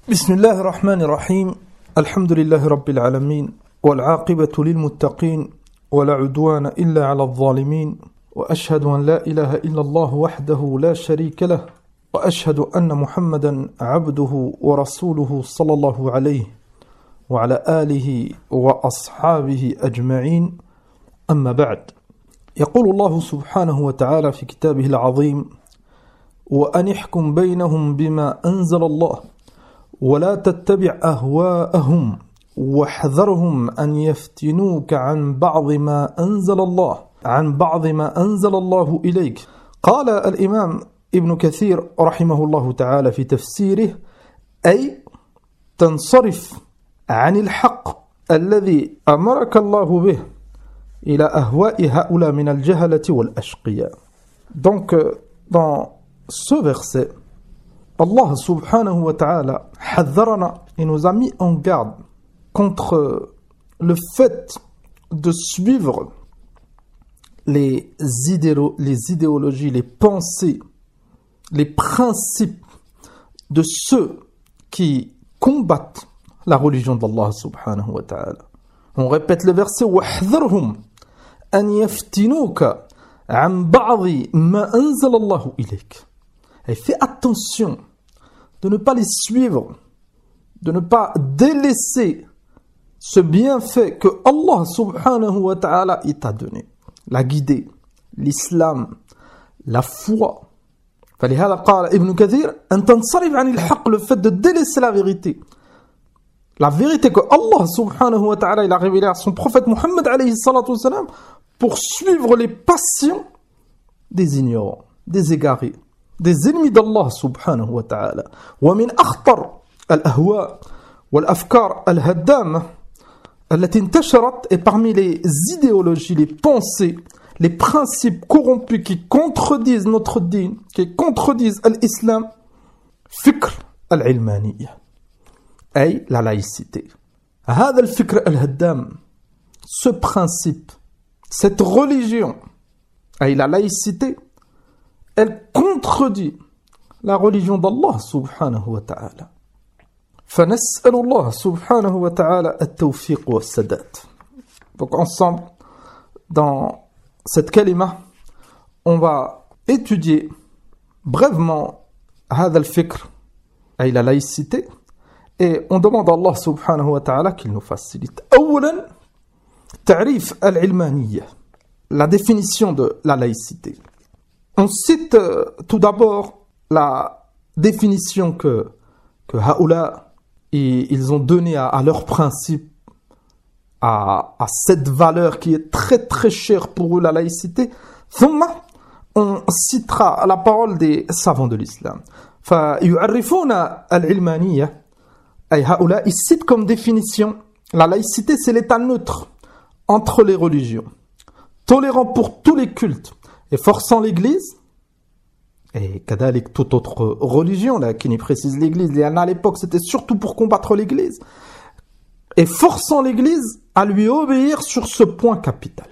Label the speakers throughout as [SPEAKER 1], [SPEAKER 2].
[SPEAKER 1] بسم الله الرحمن الرحيم الحمد لله رب العالمين والعاقبة للمتقين ولا عدوان إلا على الظالمين وأشهد أن لا إله إلا الله وحده لا شريك له وأشهد أن محمدا عبده ورسوله صلى الله عليه وعلى آله وأصحابه أجمعين أما بعد يقول الله سبحانه وتعالى في كتابه العظيم وأن احكم بينهم بما أنزل الله ولا تتبع أهواءهم واحذرهم أن يفتنوك عن بعض ما أنزل الله إليك. قال الإمام ابن كثير رحمه الله تعالى في تفسيره أي تنصرف عن الحق الذي أمرك الله به إلى أهواء هؤلاء من الجهلة والأشقياء. Donc dans ce verset, Allah subhanahu wa ta'ala hadharana, et nous a mis en garde contre le fait de suivre les idéologies, les pensées, les principes de ceux qui combattent la religion d'Allah subhanahu wa ta'ala. On répète le verset وَاحْذَرْهُمْ أَنْ يَفْتِنُوكَ عَنْ بَعْضِ مَا أَنزَلَ اللَّهُ إِلَيْكَ. Et fais attention de ne pas les suivre, de ne pas délaisser ce bienfait que Allah subhanahu wa ta'ala t'a donné. La guidée, l'islam, la foi. فلهذا قال ابن كثير أن تنصرف عن الحق, le fait de délaisser la vérité. La vérité que Allah subhanahu wa ta'ala il a révélée à son prophète Muhammad alayhi salatu wassalam pour suivre les passions des ignorants, des égarés, des ennemis d'Allah subhanahu wa ta'ala. ومن أخطر الأهواء والأفكار الهدامة التي انتشرت, et parmi les idéologies, les pensées, les principes corrompus qui contredisent notre dîn, qui contredisent l'islam, fikr al-ilmaniyya, أي la laïcité. هذا الفكر الهدام, ce principe, cette religion, أي la laïcité, elle contredit la religion d'Allah subhanahu wa ta'ala. فنسأل الله سبحانه وتعالى التوفيق والسداد. Donc ensemble, dans cette kalima, on va étudier brièvement هذا الفكر, أي la laïcité, et on demande à Allah subhanahu wa ta'ala qu'il nous facilite. أولا تعريف العلمانية, la définition de la laïcité. On cite tout d'abord la définition que Haoula ils ont donnée à leur principe, à cette valeur qui est très très chère pour eux, la laïcité. ثم on citera la parole des savants de l'islam. فيعرفون العلمانية أي هؤلاء, ils citent comme définition la laïcité, c'est l'état neutre entre les religions, tolérant pour tous les cultes et forçant l'Église, et kadalik toute autre religion, là, qui n'y précise l'Église, à l'époque c'était surtout pour combattre l'Église, et forçant l'Église à lui obéir sur ce point capital.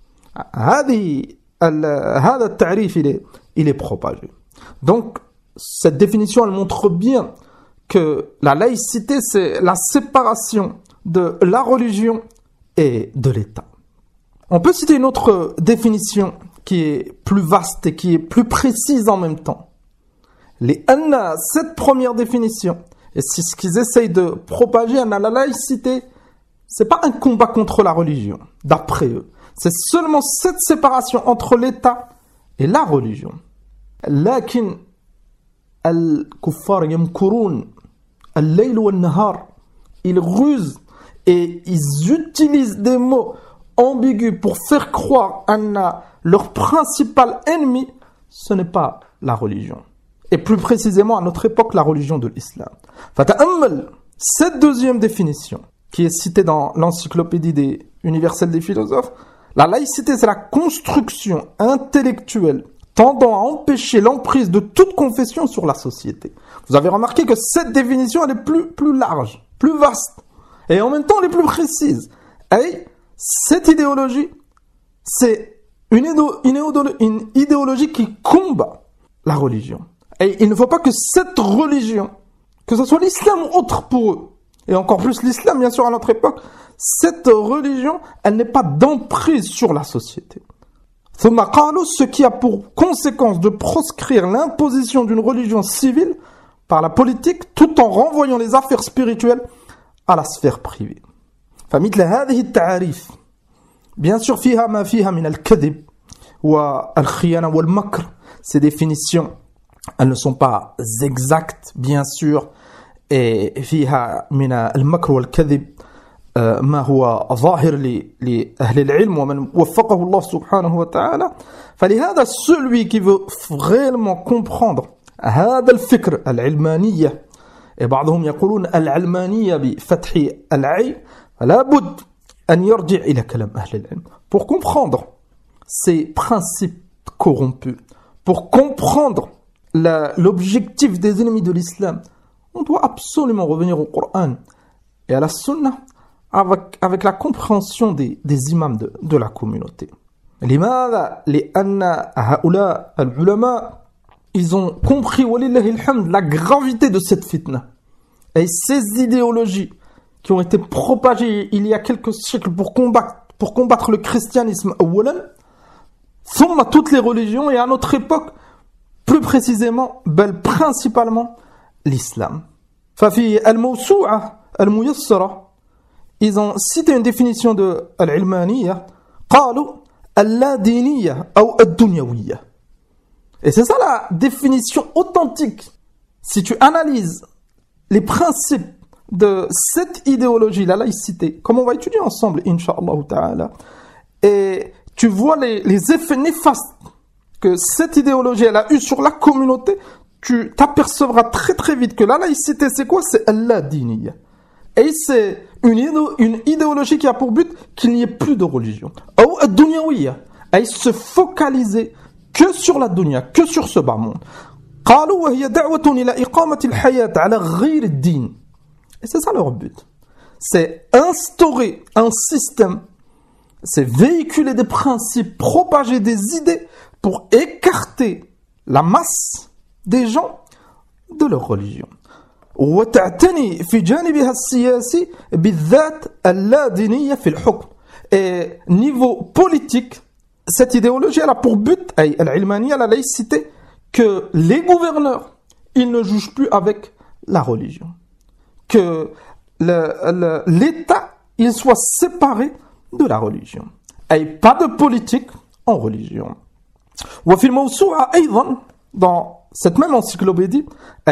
[SPEAKER 1] هذا التعريف il est propagé. Donc cette définition elle montre bien que la laïcité c'est la séparation de la religion et de l'État. On peut citer une autre définition qui est plus vaste et qui est plus précise en même temps. Cette première définition, et c'est ce qu'ils essayent de propager, la laïcité, c'est pas un combat contre la religion, d'après eux. C'est seulement cette séparation entre l'État et la religion. لكن الكفار يمكرون الليل والنهار, ils rusent et ils utilisent des mots ambigu pour faire croire à leur principal ennemi, ce n'est pas la religion. Et plus précisément à notre époque, la religion de l'islam. Fata'ammal, cette deuxième définition, qui est citée dans l'encyclopédie universelle des philosophes, la laïcité c'est la construction intellectuelle tendant à empêcher l'emprise de toute confession sur la société. Vous avez remarqué que cette définition elle est plus large, plus vaste, et en même temps elle est plus précise. Et cette idéologie, c'est une idéologie qui combat la religion. Et il ne faut pas que cette religion que ce soit l'islam ou autre pour eux, et encore plus l'islam, bien sûr, à notre époque, cette religion, elle n'est pas d'emprise sur la société. Ce qui a pour conséquence de proscrire l'imposition d'une religion civile par la politique, tout en renvoyant les affaires spirituelles à la sphère privée. فمثل هذه التعاريف bien sûr فيها ما فيها من الكذب والخيانة والمكر. Ces définitions, elles ne sont pas exactes, bien sûr, et فيها من المكر والكذب ما هو ظاهر لأهل العلم ومن وفقه الله سبحانه وتعالى. فلهذا celui qui veut réellement comprendre هذا الفكر العلمانية، بعضهم يقولون العلمانية بفتح العين، فلا بد أن يرجع إلى كلام أهل العلم pour comprendre ces principes corrompus, pour comprendre l'objectif des ennemis de l'islam. On doit absolument revenir au Coran et à la Sunna avec la compréhension des imams de la communauté. لماذا؟ لأن هؤلاء العلماء ils ont compris, walillahi alhamd, la gravité de cette fitna. Et ces idéologies qui ont été propagées il y a quelques siècles pour combattre le christianisme, thumma toutes les religions, et à notre époque, plus précisément, principalement, l'islam. ففي الموسوعة الميسرة ils ont cité une définition de al-ilmaniyya, قالوا اللا-دينية أو الدنيوية. Et c'est ça la définition authentique. Si tu analyses les principes de cette idéologie, la laïcité, comme on va étudier ensemble, incha'Allah ta'ala, et tu vois les effets néfastes que cette idéologie elle a eu sur la communauté, tu t'apercevras très très vite que la laïcité, c'est quoi? C'est Allah-diniya. Et c'est une idéologie qui a pour but qu'il n'y ait plus de religion. Ou ad-dunyawiya, et se focaliser que sur la dunya, que sur ce bas monde. قالوا وهي دعوة إلى إقامة الحياة على غير الدين. Et c'est ça leur but. C'est instaurer un système, c'est véhiculer des principes, propager des idées pour écarter la masse des gens de leur religion. وتعتني في جانبها السياسي بالذات اللادينية في الحكم. Et niveau politique, cette idéologie elle a pour but, al-ilmaniya, la laïcité, que les gouverneurs, ils ne jugent plus avec la religion. Que l'État, il soit séparé de la religion. Et pas de politique en religion. وفي الموسوعة أيضا, dans cette même encyclopédie,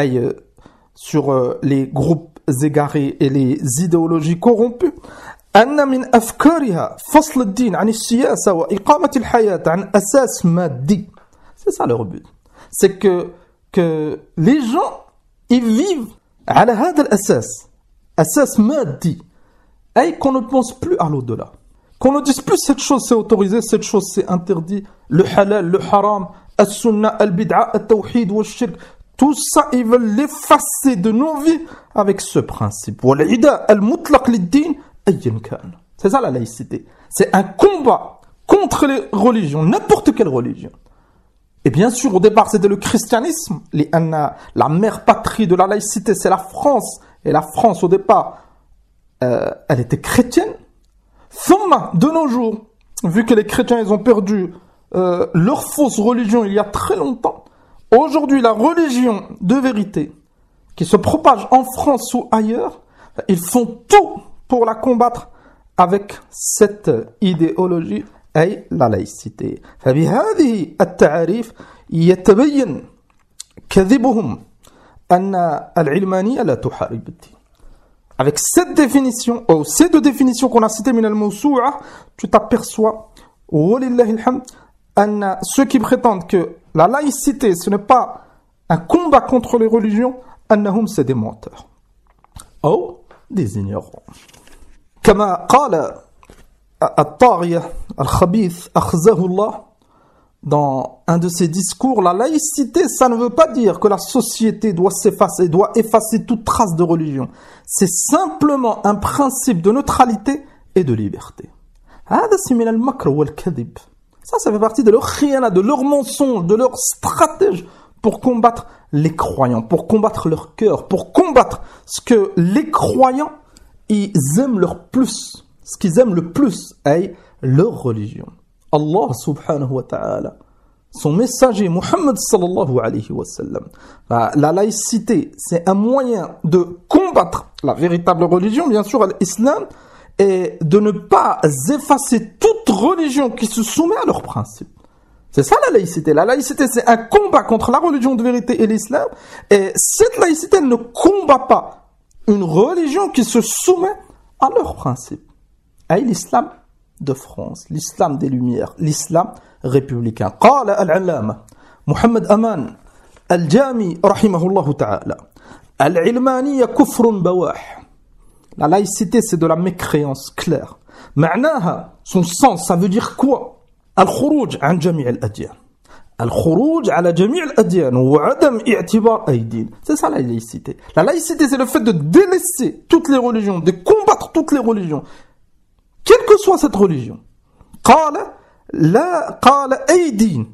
[SPEAKER 1] sur les groupes égarés et les idéologies corrompues, أن من أفكارها فصل الدين عن السياسة وإقامة الحياة عن أساس مادي. C'est ça leur but. C'est que les gens, ils vivent على هذا الأساس, أساس مادي, et qu'on ne pense plus à l'au-delà. Qu'on ne dise plus cette chose c'est autorisé, cette chose c'est interdit, le halal, le haram, al-sunnah, al-bid'a, al-tawhid, al-shirk. Tout ça, ils veulent l'effacer de nos vies avec ce principe. وَالْعِدَاء الْمُطْلَقْ لِلدِّينِ أَيًّا كَانَ. C'est ça la laïcité. C'est un combat contre les religions, n'importe quelle religion. Et bien sûr, au départ, c'était le christianisme. La mère patrie de la laïcité, c'est la France. Et la France, au départ, elle était chrétienne. Thumma, de nos jours, vu que les chrétiens, ils ont perdu leur fausse religion il y a très longtemps, aujourd'hui, la religion de vérité qui se propage en France ou ailleurs, ils font tout pour la combattre avec cette idéologie, أي la laïcité. فبهذه التعاريف يتبين كذبهم أن العلمانية لا تحارب الدين. Avec cette définition, ou ces deux définitions qu'on a citées من الموسوعة, tu t'aperçois, ولله الحمد, أن ceux qui prétendent que la laïcité, ce n'est pas un combat contre les religions, أنهم c'est des menteurs. Ou des ignorants. كما قال الطاغية الخبيث أخزاه الله, dans un de ses discours, la laïcité, ça ne veut pas dire que la société doit s'effacer, doit effacer toute trace de religion. C'est simplement un principe de neutralité et de liberté. هذا من المكر والكذب. Ça fait partie de leur khiyana, de leur mensonge, de leur stratège pour combattre les croyants, pour combattre leur cœur, pour combattre ce que les croyants ils aiment leur plus, ce qu'ils aiment le plus, est leur religion. Allah subhanahu wa ta'ala, son messager Muhammad sallallahu alayhi wa sallam. La laïcité, c'est un moyen de combattre la véritable religion, bien sûr, l'islam, et de ne pas effacer toute religion qui se soumet à leurs principes. C'est ça la laïcité. La laïcité, c'est un combat contre la religion de vérité et l'islam. Et cette laïcité, elle ne combat pas une religion qui se soumet à leurs principes. Et l'islam de France, l'islam des Lumières, l'islam républicain. قال العلامة محمد أمان الجامي رحمه الله تعالى العلمانية كفر بواح. La laïcité, c'est de la mécréance claire. معناها, son sens, ça veut dire quoi? الخروج عن جميع الأديان. الخروج على جميع الأديان وعدم اعتبار أي دين. C'est ça la laïcité. La laïcité, c'est le fait de délaisser toutes les religions, de combattre toutes les religions, quelle que soit cette religion. قال أي دين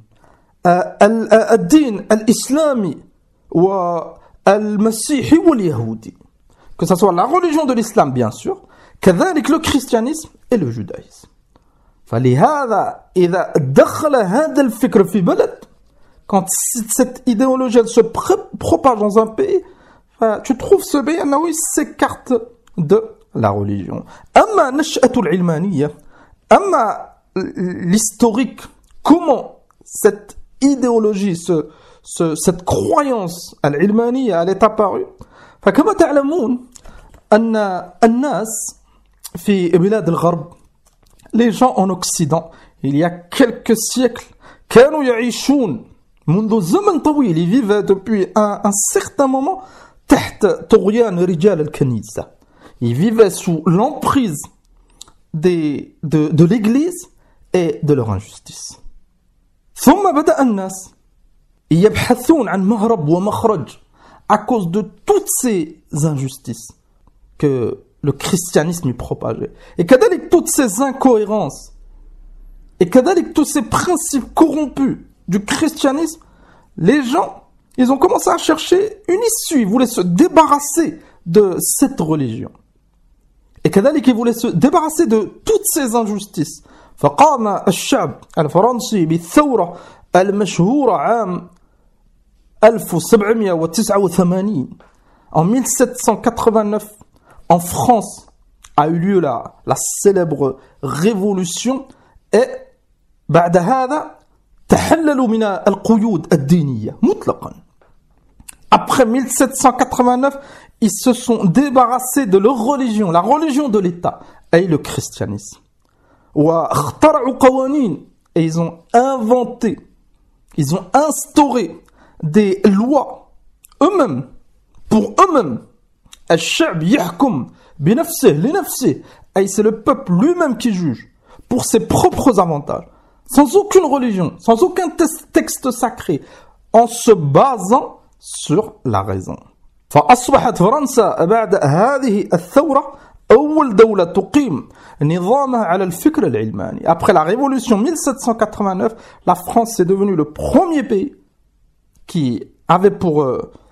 [SPEAKER 1] الدين الإسلامي والمسيحي واليهودي. Que ce soit la religion de l'islam, bien sûr, كذلك le christianisme et le judaïsme. فلهذا إذا دخل هذا الفكر في بلد, quand cette idéologie elle se propage dans un pays, tu trouves ce pays où il s'écarte de la religion. أما نشأة العلمانية, أما l'historique, comment cette idéologie, cette croyance العلمانية elle est apparue. فكما تعلمون أن الناس في بلاد الغرب, les gens en Occident, il y a quelques siècles, كانوا يعيشون منذ زمن طويل, ils vivaient depuis un certain moment تحت طغيان رجال الكنيسة. Ils vivaient sous l'emprise de l'Église et de leur injustice. ثم بدأ الناس يبحثون عن مهرب ومخرج à cause de toutes ces injustices que le christianisme y propageait. Et كذلك toutes ces incohérences, et كذلك tous ces principes corrompus du christianisme, les gens, ils ont commencé à chercher une issue, ils voulaient se débarrasser de cette religion. Et كذلك ils voulaient se débarrasser de toutes ces injustices. فقام الشعب الفرنسي بالثورة المشهورة عام 1789. En 1789, en France, a eu lieu la célèbre révolution. Et بعد هذا تحللوا من القيود الدينية مطلقا. Après 1789, ils se sont débarrassés de leur religion, la religion de l'État, et le christianisme. واخترعوا قوانين, et ils ont inventé, ils ont instauré des lois eux-mêmes, pour eux-mêmes. الشعب يحكم بنفسه لنفسه, et c'est le peuple lui-même qui juge pour ses propres avantages, sans aucune religion, sans aucun texte sacré, en se basant sur la raison. فأصبحت فرنسا بعد هذه الثورة أول دولة تقيم نظامها على الفكر العلماني. Après la révolution 1789, la France est devenue le premier pays qui avait pour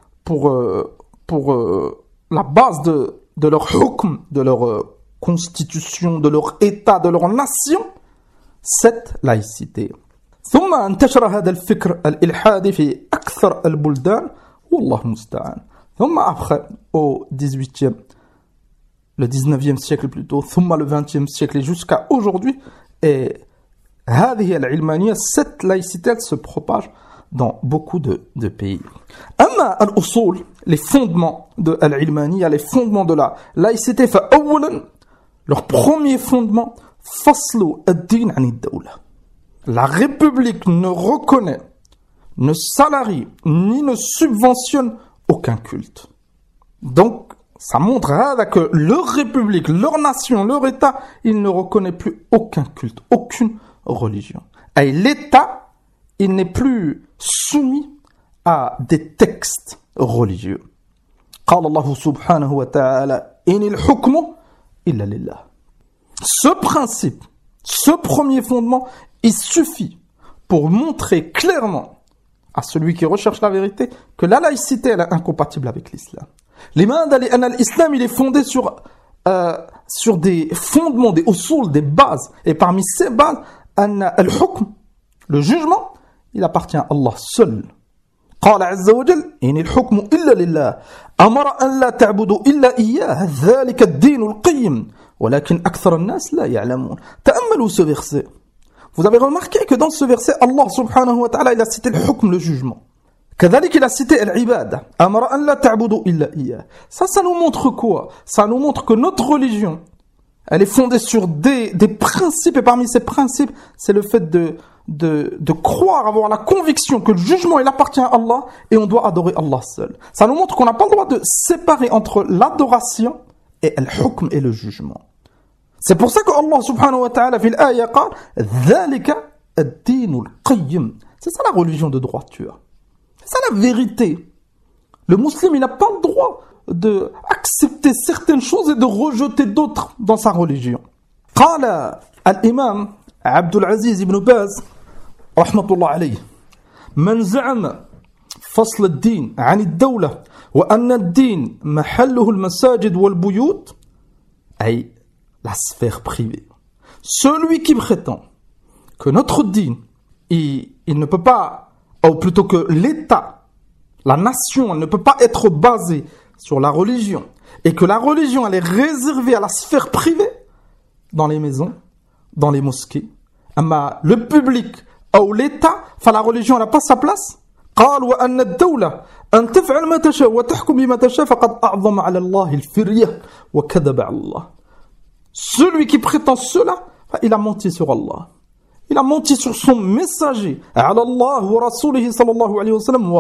[SPEAKER 1] la base de leur hukm, de leur constitution, de leur état, de leur nation, cette laïcité. ثم انتشر هذا الفكر الإلحادي في أكثر البلدان والله المستعان. ثم après au 18e, le 19e siècle plutôt, ثم le 20e siècle et jusqu'à aujourd'hui, et هذه العلمانية, cette laïcité elle se propage dans beaucoup de pays. أما الأصول, les fondements de l'ilmaniya, les fondements de la laïcité, فأولا, leur premier fondement, فصل الدين عن الدولة. La République ne reconnaît, ne salarie, ni ne subventionne aucun culte. Donc, ça montre que leur République, leur nation, leur État, il ne reconnaît plus aucun culte, aucune religion. Et l'État, il n'est plus soumis à des textes religieux. قال الله سبحانه وتعالى إن الحكم إلا لله. Ce principe, ce premier fondement, il suffit pour montrer clairement à celui qui recherche la vérité, que la laïcité elle est incompatible avec l'islam. لماذا؟ لأن الإسلام il est fondé sur des fondements, des usul, des bases. Et parmi ces bases, al-hukm, le jugement, il appartient à Allah seul. قال عز وجل إن الحكم إلا لله أمر أن لا تعبدوا إلا إياه ذلك الدين القيم ولكن أكثر الناس لا يعلمون. تأملوا ce verset. Vous avez remarqué que dans ce verset, Allah subhanahu wa ta'ala, il a cité le hukm, le jugement. كذلك il a cité al-ibada. أمر أن لا تعبدوا إلا إياه. Ça nous montre quoi? Ça nous montre que notre religion, elle est fondée sur des principes, et parmi ces principes, c'est le fait de croire, avoir la conviction que le jugement, il appartient à Allah, et on doit adorer Allah seul. Ça nous montre qu'on n'a pas le droit de séparer entre l'adoration et al-hukm et le jugement. C'est pour ça que Allah subhanahu wa ta'ala, في الآية قال ذلك الدين القيم. C'est ça la religion de droiture. C'est ça la vérité. Le musulman, il n'a pas le droit d'accepter certaines choses et de rejeter d'autres dans sa religion. قال الإمام عبد العزيز بن باز رحمة الله عليه من زعم فصل الدين عن الدولة وأن الدين محله المساجد والبيوت أي la sphère privée. Celui qui prétend que notre dîn, il ne peut pas, ou plutôt que l'État, la nation, elle ne peut pas être basée sur la religion, et que la religion, elle est réservée à la sphère privée, dans les maisons, dans les mosquées, le public, ou l'État, la religion, elle n'a pas sa place. قال وأن الدولة أن تفعل ما تشاء وتحكم بما تشاء فقد أعظم على الله الفرية وكذب على الله. Celui qui prétend cela, il a menti sur Allah. Il a menti sur son messager. على الله ورسوله صلى الله عليه وسلم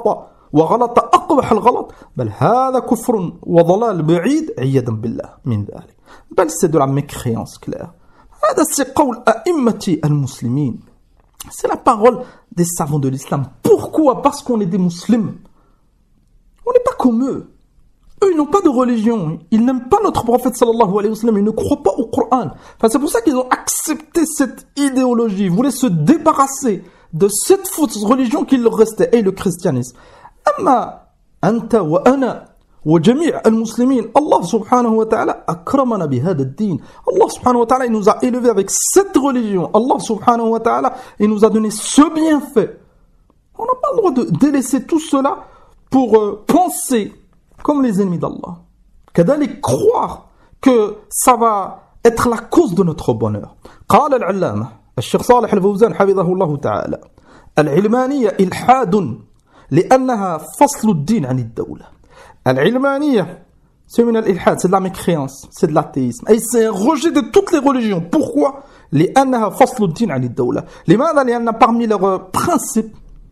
[SPEAKER 1] وغلط أقبح الغلط بل هذا كفر وضلال بعيد عياذا بالله من ذلك. بل c'est de la mécréance claire. هذا c'est قول أئمة المسلمين. C'est la parole des savants de l'islam. Pourquoi? Parce qu'on est des musulmans. On n'est pas comme eux. Eux, ils n'ont pas de religion. Ils n'aiment pas notre prophète sallallahu alayhi wa sallam. Ils ne croient pas au Coran. Enfin, c'est pour ça qu'ils ont accepté cette idéologie. Ils voulaient se débarrasser de cette fausse religion qu'il leur restait. Et le christianisme. Amma anta wa ana wa jami' al-muslimin. Allah subhanahu wa ta'ala akramana bi hada ad-din. Allah subhanahu wa ta'ala, il nous a élevés avec cette religion. Allah subhanahu wa ta'ala, il nous a donné ce bienfait. On n'a pas le droit de délaisser tout cela pour penser comme les ennemis d'Allah. Qu'aller croire que ça va être la cause de notre bonheur. قال العلامة الشيخ صالح الفوزان حفظه الله تعالى العلمانية إلحاد لأنها فصل الدين عن الدولة. العلمانية c'est من الإلحاد, c'est de la mécréance, c'est de l'athéisme. Et c'est un rejet de toutes les religions. Pourquoi? لأنها فصل الدين عن الدولة. لماذا؟ لأن parmi leurs principes,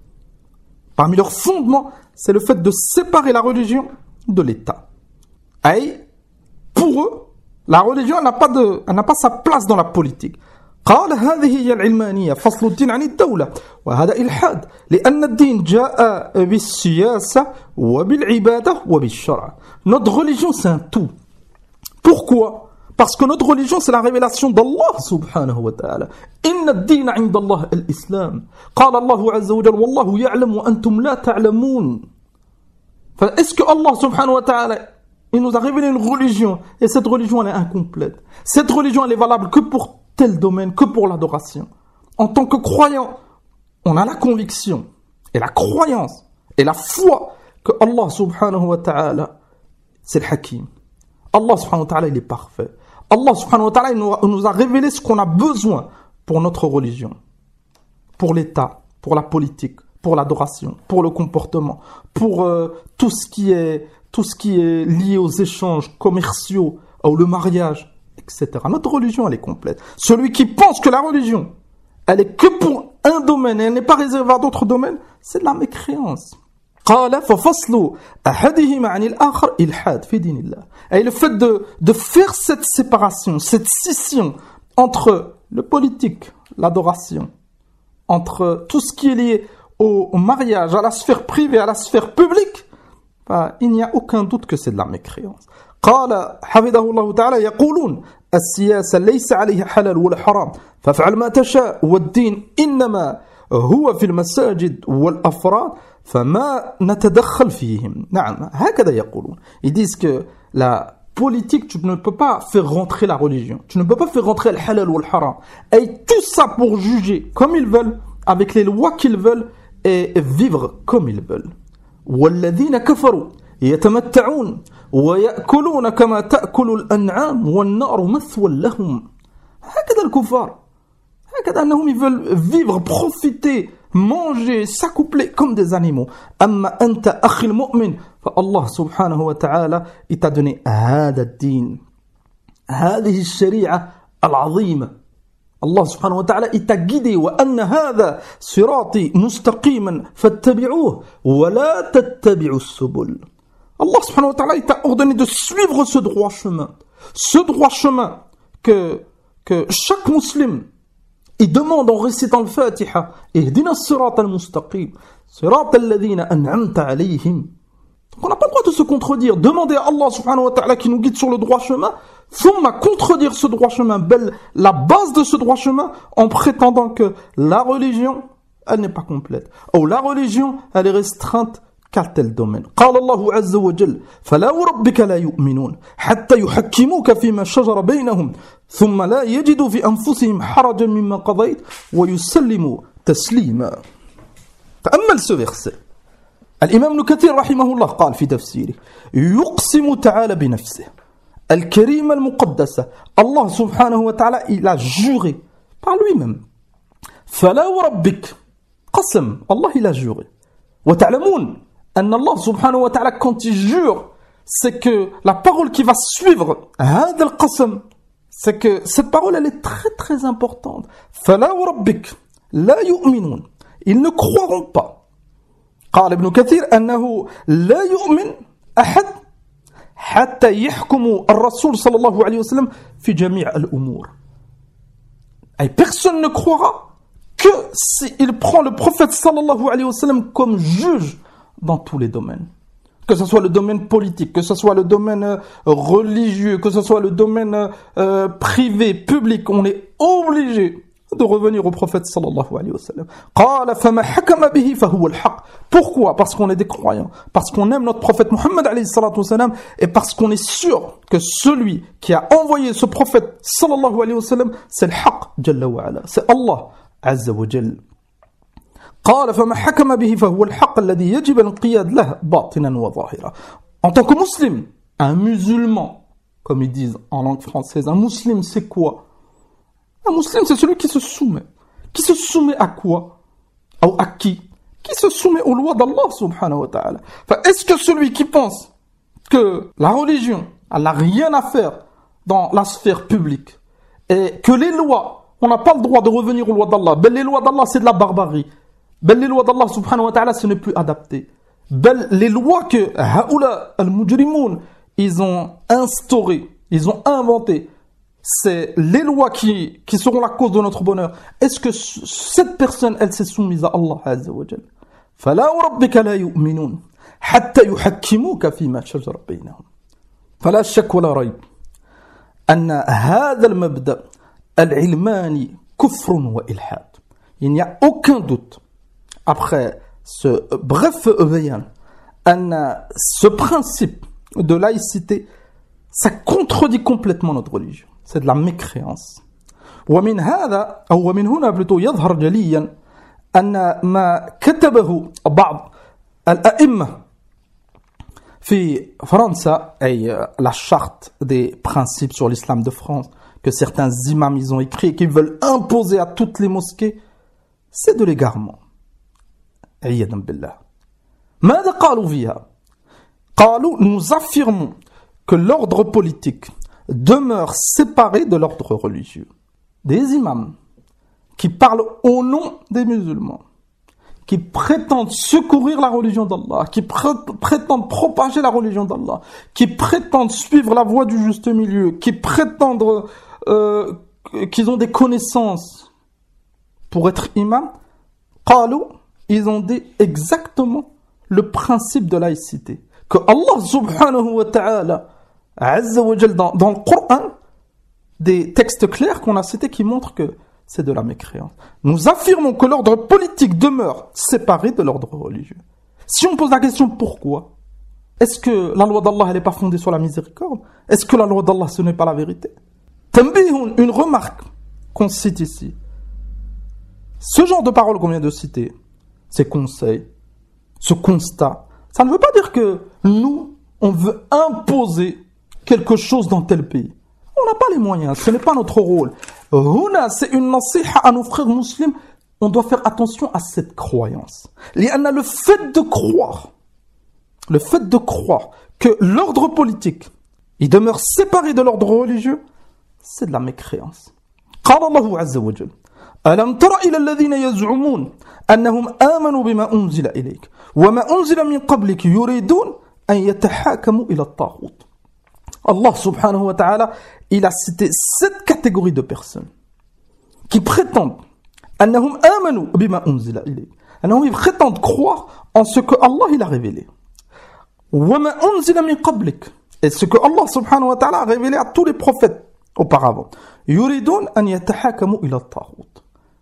[SPEAKER 1] parmi leurs fondements, c'est le fait de séparer la religion de l'État. Et pour eux, la religion elle n'a pas sa place dans la politique. قال هذه هي العلمانية فصل الدين عن الدولة وهذا إلحاد لأن الدين جاء بالسياسة وبالعبادة وبالشرع. Notre religion c'est un tout. Pourquoi? Parce que notre religion c'est la révélation d'Allah subhanahu wa ta'ala. إن الدين عند الله الإسلام. قال الله عز وجل والله يعلم وأنتم لا تعلمون. Est-ce que Allah subhanahu wa ta'ala, il nous a révélé une religion, et cette religion elle est incomplète. Cette religion elle est valable que pour tel domaine, que pour l'adoration. En tant que croyant, on a la conviction, et la croyance, et la foi que Allah subhanahu wa ta'ala, c'est le hakim. Allah subhanahu wa ta'ala il est parfait. Allah subhanahu wa ta'ala il nous a révélé ce qu'on a besoin pour notre religion, pour l'État, pour la politique, pour l'adoration, pour le comportement, pour tout ce qui est lié aux échanges commerciaux, ou le mariage, etc. Notre religion, elle est complète. Celui qui pense que la religion, elle est que pour un domaine et elle n'est pas réservée à d'autres domaines, c'est de la mécréance. قال ففصل أحدهما عن الآخر إلحاد في دين الله. Et le fait de faire cette séparation, cette scission entre le politique, l'adoration, entre tout ce qui est lié au mariage, à la sphère privée, à la sphère publique, il n'y a aucun doute que c'est de la mécréance. قال حفظه الله تعالى يقولون السياسة ليس عليها حلال ولا حرام فافعل ما تشاء والدين إنما هو في المساجد والأفراد فما نتدخل فيهم. نعم هكذا يقولون. Ils disent que la politique, tu ne peux pas faire rentrer la religion, tu ne peux pas faire rentrer le halal ou le haram, et tout ça pour juger comme ils veulent, avec les lois qu'ils veulent, et vivre comme ils veulent. والذين كفروا يتمتعون ويأكلون كما تأكل الأنعام والنار مثوى لهم. هكذا الكفار، هكذا أنهم ils veulent vivre, profiter, manger, s'accoupler comme des animaux. أما أنت أخي المؤمن فالله سبحانه وتعالى il t'a donné هذا الدين، هذه الشريعة العظيمة. Allah subhanahu wa ta'ala il t'a guidé. وأن هذا صراطي مستقيما فاتبعوه ولا تتبعوا السبل. Allah subhanahu wa ta'ala il t'a ordonné de suivre ce droit chemin. Ce droit chemin que chaque musulman il demande en récitant le Fatiha. Ihdina as-sirata al-mustaqim, sirata alladhina an'amta alayhim. On n'a pas le droit de se contredire. Demander à Allah subhanahu wa ta'ala qui nous guide sur le droit chemin, thumma contredire ce droit chemin, la base de ce droit chemin, en prétendant que la religion, elle n'est pas complète. Ou la religion, elle est restreinte qu'à tel domaine. قال الله عز وجل فلا وربك لا يؤمنون حتى يحكموك فيما شجر بينهم ثم لا يجدوا في أنفسهم حرجا مما قضيت ويسلموا تسليما. تأمل ce verset. الإمام ابن كثير رحمه الله قال في تفسيره يقسم تعالى بنفسه الكريمة المقدسة. Allah subhanahu wa ta'ala il a juré par lui-même. فلا وربك قسم. Allah il a juré. وتعلمون أن الله سبحانه وتعالى quand il jure c'est que la parole qui va suivre هذا القسم c'est que cette parole elle est très très importante. فلا وربك لا يؤمنون. Ils ne croiront pas. قال ابن كثير أنه لا يؤمن أحد حتى يحكم الرسول صلى الله عليه وسلم في جميع الأمور. Et personne ne croira que s'il prend le prophète sallallahu alayhi wa sallam comme juge dans tous les domaines. Que ce soit le domaine politique, que ce soit le domaine religieux, que ce soit le domaine privé, public, on est obligé de revenir au prophète sallallahu alayhi wa sallam. قال فما حكم به فهو الحق. Pourquoi? Parce qu'on est des croyants, parce qu'on aime notre prophète Muhammad alayhi salatu wa sallam, et parce qu'on est sûr que celui qui a envoyé ce prophète sallallahu alayhi wa sallam, c'est le haq jalla wa ala, c'est Allah azza wa jalla. قال فما حكم به فهو الحق الذي يجب الانقياد له باطنا وظاهرا. En tant que musulman, un musulman, comme ils disent en langue française, un musulman c'est quoi? Un musulman, c'est celui qui se soumet. Qui se soumet à quoi? Ou à qui? Qui se soumet aux lois d'Allah subhanahu wa ta'ala. Enfin, est-ce que celui qui pense que la religion, elle n'a rien à faire dans la sphère publique, et que les lois, on n'a pas le droit de revenir aux lois d'Allah, ben les lois d'Allah c'est de la barbarie, ben les lois d'Allah subhanahu wa ta'ala ce n'est plus adapté, ben les lois que haoula al-mujrimoun ils ont instaurées, ils ont inventées, c'est les lois qui seront la cause de notre bonheur. Est-ce que cette personne, elle s'est soumise à Allah Azza wa Jalla? فَلَا وَرَبِّكَ لَا يُؤْمِنُونَ حَتَّى يُحَكِّمُوكَ فِيمَا شَجَرَ بَيْنَهُمْ. فلا شك ولا ريب أن هذا المبدأ العلماني كفر وإلحاد. Il n'y a aucun doute après ce bref bayan أن ce principe de laïcité ça contredit complètement notre religion. C'est de la mécréance. ومن هذا أو ومن هنا plutôt يظهر جليا أن ما كتبه بعض الأئمة في فرنسا أي la charte des principes sur l'islam de France que certains imams ils ont écrit et qu'ils veulent imposer à toutes les mosquées, c'est de l'égarement. عياذا بالله. ماذا قالوا فيها؟ قالوا nous affirmons que l'ordre politique demeure séparé de l'ordre religieux. Des imams qui parlent au nom des musulmans, qui prétendent secourir la religion d'Allah, qui prétendent propager la religion d'Allah, qui prétendent suivre la voie du juste milieu, qui prétendent qu'ils ont des connaissances pour être imam, ils ont dit exactement le principe de laïcité. Que Allah subhanahu wa ta'ala Azza wa Jal dans le Coran, des textes clairs qu'on a cités qui montrent que c'est de la mécréance. Nous affirmons que l'ordre politique demeure séparé de l'ordre religieux. Si on pose la question pourquoi, est-ce que la loi d'Allah n'est pas fondée sur la miséricorde? Est-ce que la loi d'Allah ce n'est pas la vérité? Tanbihun, une remarque qu'on cite ici. Ce genre de paroles qu'on vient de citer, ces conseils, ce constat, ça ne veut pas dire que nous, on veut imposer quelque chose dans tel pays. On n'a pas les moyens, ce n'est pas notre rôle. Huna, c'est une nasiha à nos frères musulmans. On doit faire attention à cette croyance. Le fait de croire que l'ordre politique, il demeure séparé de l'ordre religieux, c'est de la mécréance. قال الله عز وجل ألم تر إلى الذين يزعمون أنهم آمنوا بما أنزل إليك وما أنزل من قبلك يريدون أن يتحاكموا إلى الطاغوت. Allah subhanahu wa ta'ala, il a cité 7 catégories de personnes qui prétendent أنهم آمنوا بما أنزل إليك. Ils prétendent croire en ce que Allah il a révélé. وما أنزل من قبلك, et ce que Allah subhanahu wa ta'ala a révélé à tous les prophètes auparavant. يريدون أن يتحاكموا إلى الطاغوت.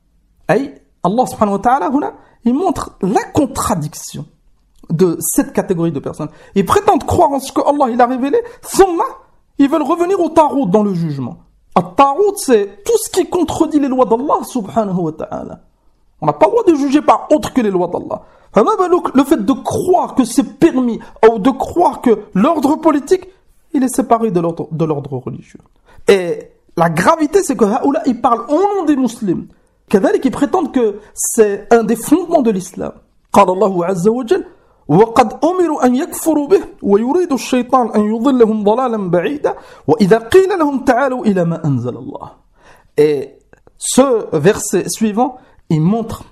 [SPEAKER 1] أي Allah subhanahu wa ta'ala هنا, il montre la contradiction de cette catégorie de personnes. Ils prétendent croire en ce que Allah il a révélé, seulement ils veulent revenir au tarout dans le jugement. At-tarout, c'est tout ce qui contredit les lois d'Allah subhanahu wa ta'ala. On n'a pas le droit de juger par autre que les lois d'Allah. Le fait de croire que c'est permis, ou de croire que l'ordre politique, il est séparé de l'ordre religieux. Et la gravité, c'est que Haoula, ils parlent au nom des musulmans. Kadalik, ils prétendent que c'est un des fondements de l'islam. قال الله عز وجل وقد أمروا أن يكفروا به ويريد الشيطان أن يضلهم ضلالا بعيدا وإذا قيل لهم تعالوا إلى ما أنزل الله. Et ce verset suivant, il montre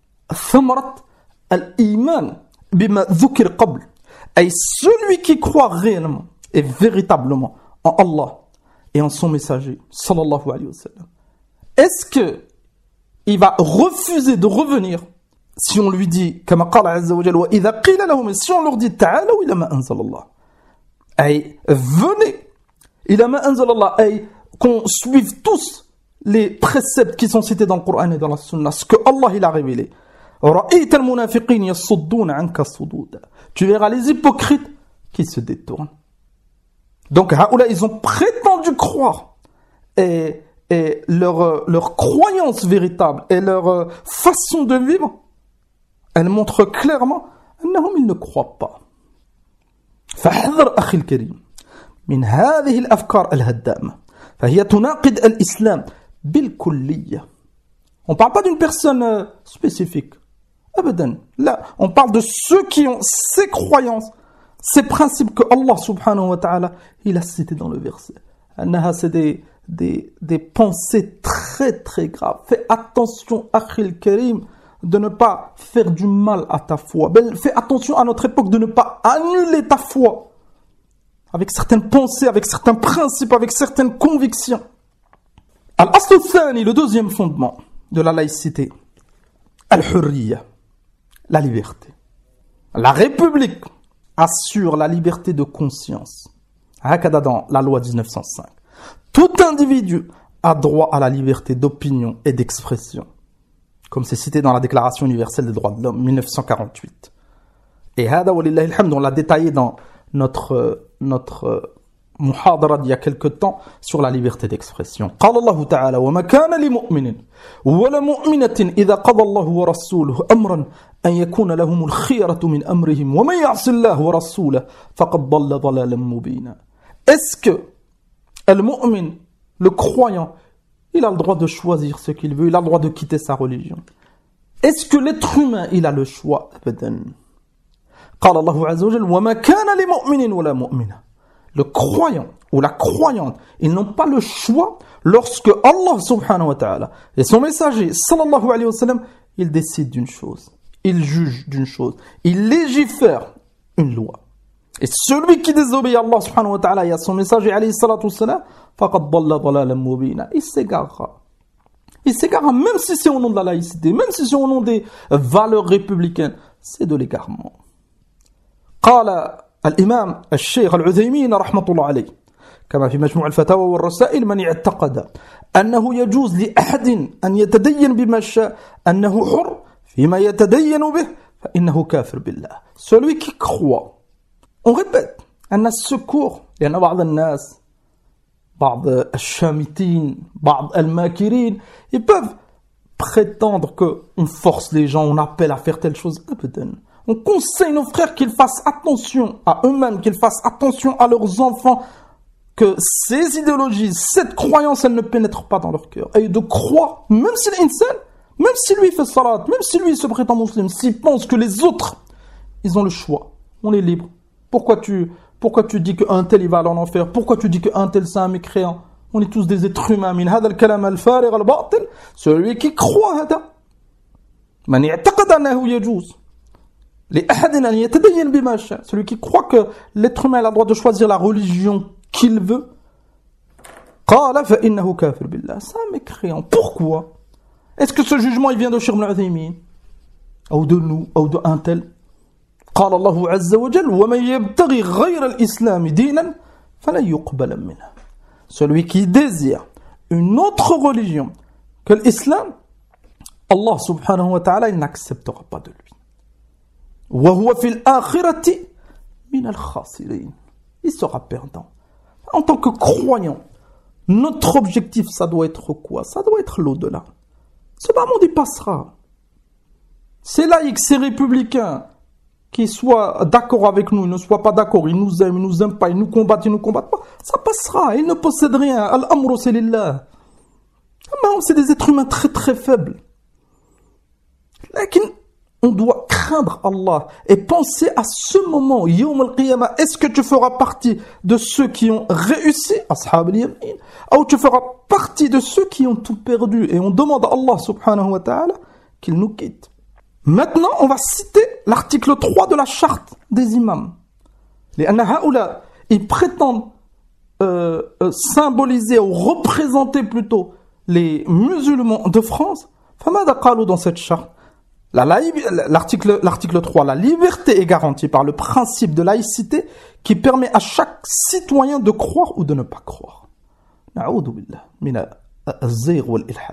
[SPEAKER 1] ثمرة الإيمان بما ذكر قبل. Et celui qui croit réellement et véritablement en Allah et en son messager sallallahu alayhi wa sallam, est-ce que il va refuser de revenir si on lui dit, comme Allah Azza wa Jalla, wa idha qila lahum, si on leur dit, ta'alaw ila ma anzalallah, ay, venez, ila ma anzalallah, ay, qu'on suive tous les préceptes qui sont cités dans le Coran et dans la Sunna, ce que Allah il a révélé. Ra'ayta al-munafiqin yasudduna anka sududa. Tu verras les hypocrites qui se détournent. Donc, haoula, ils ont prétendu croire, et leur croyance véritable et leur façon de vivre, elle montre clairement qu'ils ne croient pas. فاحذر أخي الكريم من هذه الأفكار الهدامة فهي تناقض الإسلام بالكلية. On ne parle pas d'une personne spécifique. Abadan. Là, on parle de ceux qui ont ces croyances, ces principes que Allah subhanahu wa ta'ala il a cités dans le verset. C'est des pensées très très graves. Fais attention, Akhil Karim, de ne pas faire du mal à ta foi. Fais attention à notre époque de ne pas annuler ta foi avec certaines pensées, avec certains principes, avec certaines convictions. Al-Asl al-Thani, le deuxième fondement de la laïcité, Al-Hurriya, la liberté. La République assure la liberté de conscience. Hakada dans la loi 1905. Tout individu a droit à la liberté d'opinion et d'expression, comme c'est cité dans la Déclaration universelle des droits de l'homme 1948. Et hada walillahi alhamd, on l'a détaillé dans notre muhadara d'il y a quelque temps sur la liberté d'expression. قال الله تعالى وما كان لمؤمن ولا مؤمنة إذا قضى الله ورسوله أمرا أن يكون لهم الخيرة من أمرهم ومن يعص الله ورسوله فقد ضل ضلالا مبينا. Est-ce que al-mu'min, le croyant, il a le droit de choisir ce qu'il veut, il a le droit de quitter sa religion? Est-ce que l'être humain, il a le choix? Abadan. قال الله عز وجل وما كان لمؤمن ولا مؤمنة. Le croyant ou la croyante, ils n'ont pas le choix lorsque Allah subhanahu wa ta'ala et son messager sallallahu alayhi wa sallam, il décide d'une chose, il juge d'une chose, il légifère une loi. Et celui qui désobéit à Allah subhanahu wa ta'ala et à son messager alayhi salatu wa sallam, faqad dalla dalalan mubina. Il s'égarera. Il s'égarera même si c'est au nom de la laïcité, même si c'est au nom des valeurs républicaines, c'est de l'égarement. قال الإمام الشيخ العثيمين رحمة الله عليه كما في مجموع الفتاوى والرسائل من اعتقد أنه يجوز لأحد أن يتدين بما شاء أنه حر فيما يتدين به فإنه كافر بالله. Celui qui croit, on répète, أن السكور لأن بعض الناس بعض الشامتين بعض الماكرين ils peuvent prétendre qu'on force les gens, on appelle à faire telle chose. On conseille nos frères qu'ils fassent attention à eux-mêmes, qu'ils fassent attention à leurs enfants, que ces idéologies, cette croyance, elle ne pénètre pas dans leur cœur. Et de croire, même si l'insan, même si lui fait salat, même si lui se prétend musulman, s'il pense que les autres, ils ont le choix, on est libre. Pourquoi tu dis qu'un tel il va aller en enfer? Pourquoi tu dis qu'un tel c'est un mécréant? On est tous des êtres humains. Min hada al-kalam al-farig al-batil, celui qui croit hada. Man i'taqada annahu yajuz li ahadin an yatadayyan bima sha. Celui qui croit que l'être humain a le droit de choisir la religion qu'il veut. Qala fa innahu kafir billah. C'est un mécréant. Pourquoi? Est-ce que ce jugement il vient de Cheikh Ibn Uthaymin ou de nous ou de un tel? قال الله عز وجل ومن يبتغي غير الإسلام دينا فلن يقبل منه. Celui qui désire une autre religion que l'islam, Allah subhanahu wa ta'ala, il n'acceptera pas de lui. وهو في الآخرة من الخاسرين. Il sera perdant. En tant que croyant, notre objectif, ça doit être quoi? Ça doit être l'au-delà. Ce bas monde, il passera. C'est laïque, c'est républicain. Qu'ils soient d'accord avec nous, ils ne soient pas d'accord, ils nous aiment pas, ils nous combattent pas, ça passera, ils ne possèdent rien. Al-amru c'est lillah. C'est des êtres humains très très faibles. On doit craindre Allah et penser à ce moment, Yawm al-Qiyamah, est-ce que tu feras partie de ceux qui ont réussi, Ashab al-Yamin, ou tu feras partie de ceux qui ont tout perdu? Et on demande à Allah subhanahu wa ta'ala qu'il nous quitte. Maintenant, on va citer l'article 3 de la charte des imams. Les Haoula, ils prétendent symboliser ou représenter plutôt les musulmans de France. Famada qalou dans cette charte. L'article 3, la liberté est garantie par le principe de laïcité qui permet à chaque citoyen de croire ou de ne pas croire. Na'oudou billah, mina az-zayg wal-ilhad.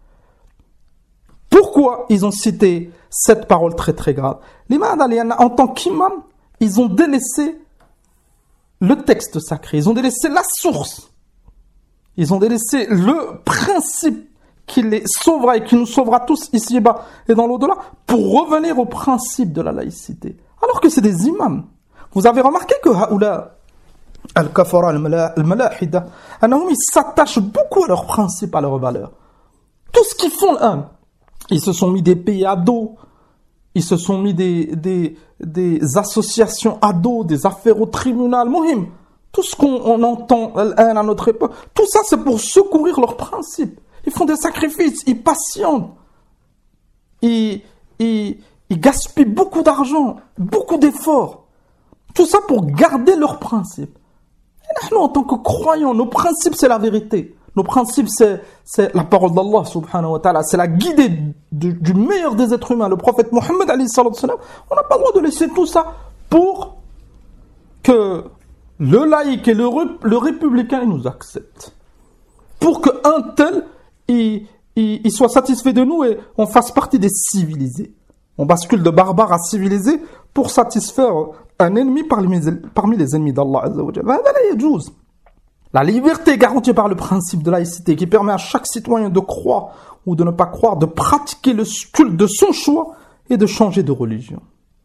[SPEAKER 1] Pourquoi ils ont cité cette parole très très grave? En tant qu'imam, ils ont délaissé le texte sacré, ils ont délaissé la source, ils ont délaissé le principe qui les sauvera et qui nous sauvera tous ici-bas et dans l'au-delà pour revenir au principe de la laïcité. Alors que c'est des imams. Vous avez remarqué que Haoula, al-Kafara, al-Malahida, ils s'attachent beaucoup à leurs principes, à leurs valeurs. Tout ce qu'ils font, ils se sont mis des pays à dos, ils se sont mis des associations à dos, des affaires au tribunal, mohim. Tout ce qu'on entend à notre époque, tout ça c'est pour secourir leurs principes. Ils font des sacrifices, ils patientent, ils gaspillent beaucoup d'argent, beaucoup d'efforts. Tout ça pour garder leurs principes. Et nous, en tant que croyants, nos principes c'est la vérité. Nos principes, c'est la parole d'Allah subhanahu wa ta'ala, c'est la guidée du meilleur des êtres humains, le prophète Mohammed alayhi salatu wa sallam. On n'a pas le droit de laisser tout ça pour que le laïc et le républicain nous acceptent. Pour qu'un tel, il soit satisfait de nous et on fasse partie des civilisés. On bascule de barbares à civilisés pour satisfaire un ennemi parmi les ennemis d'Allah azza wa jalla. La liberté est garantie par le principe de laïcité qui permet à chaque citoyen de croire ou de ne pas croire, de pratiquer le culte de son choix et de changer de religion.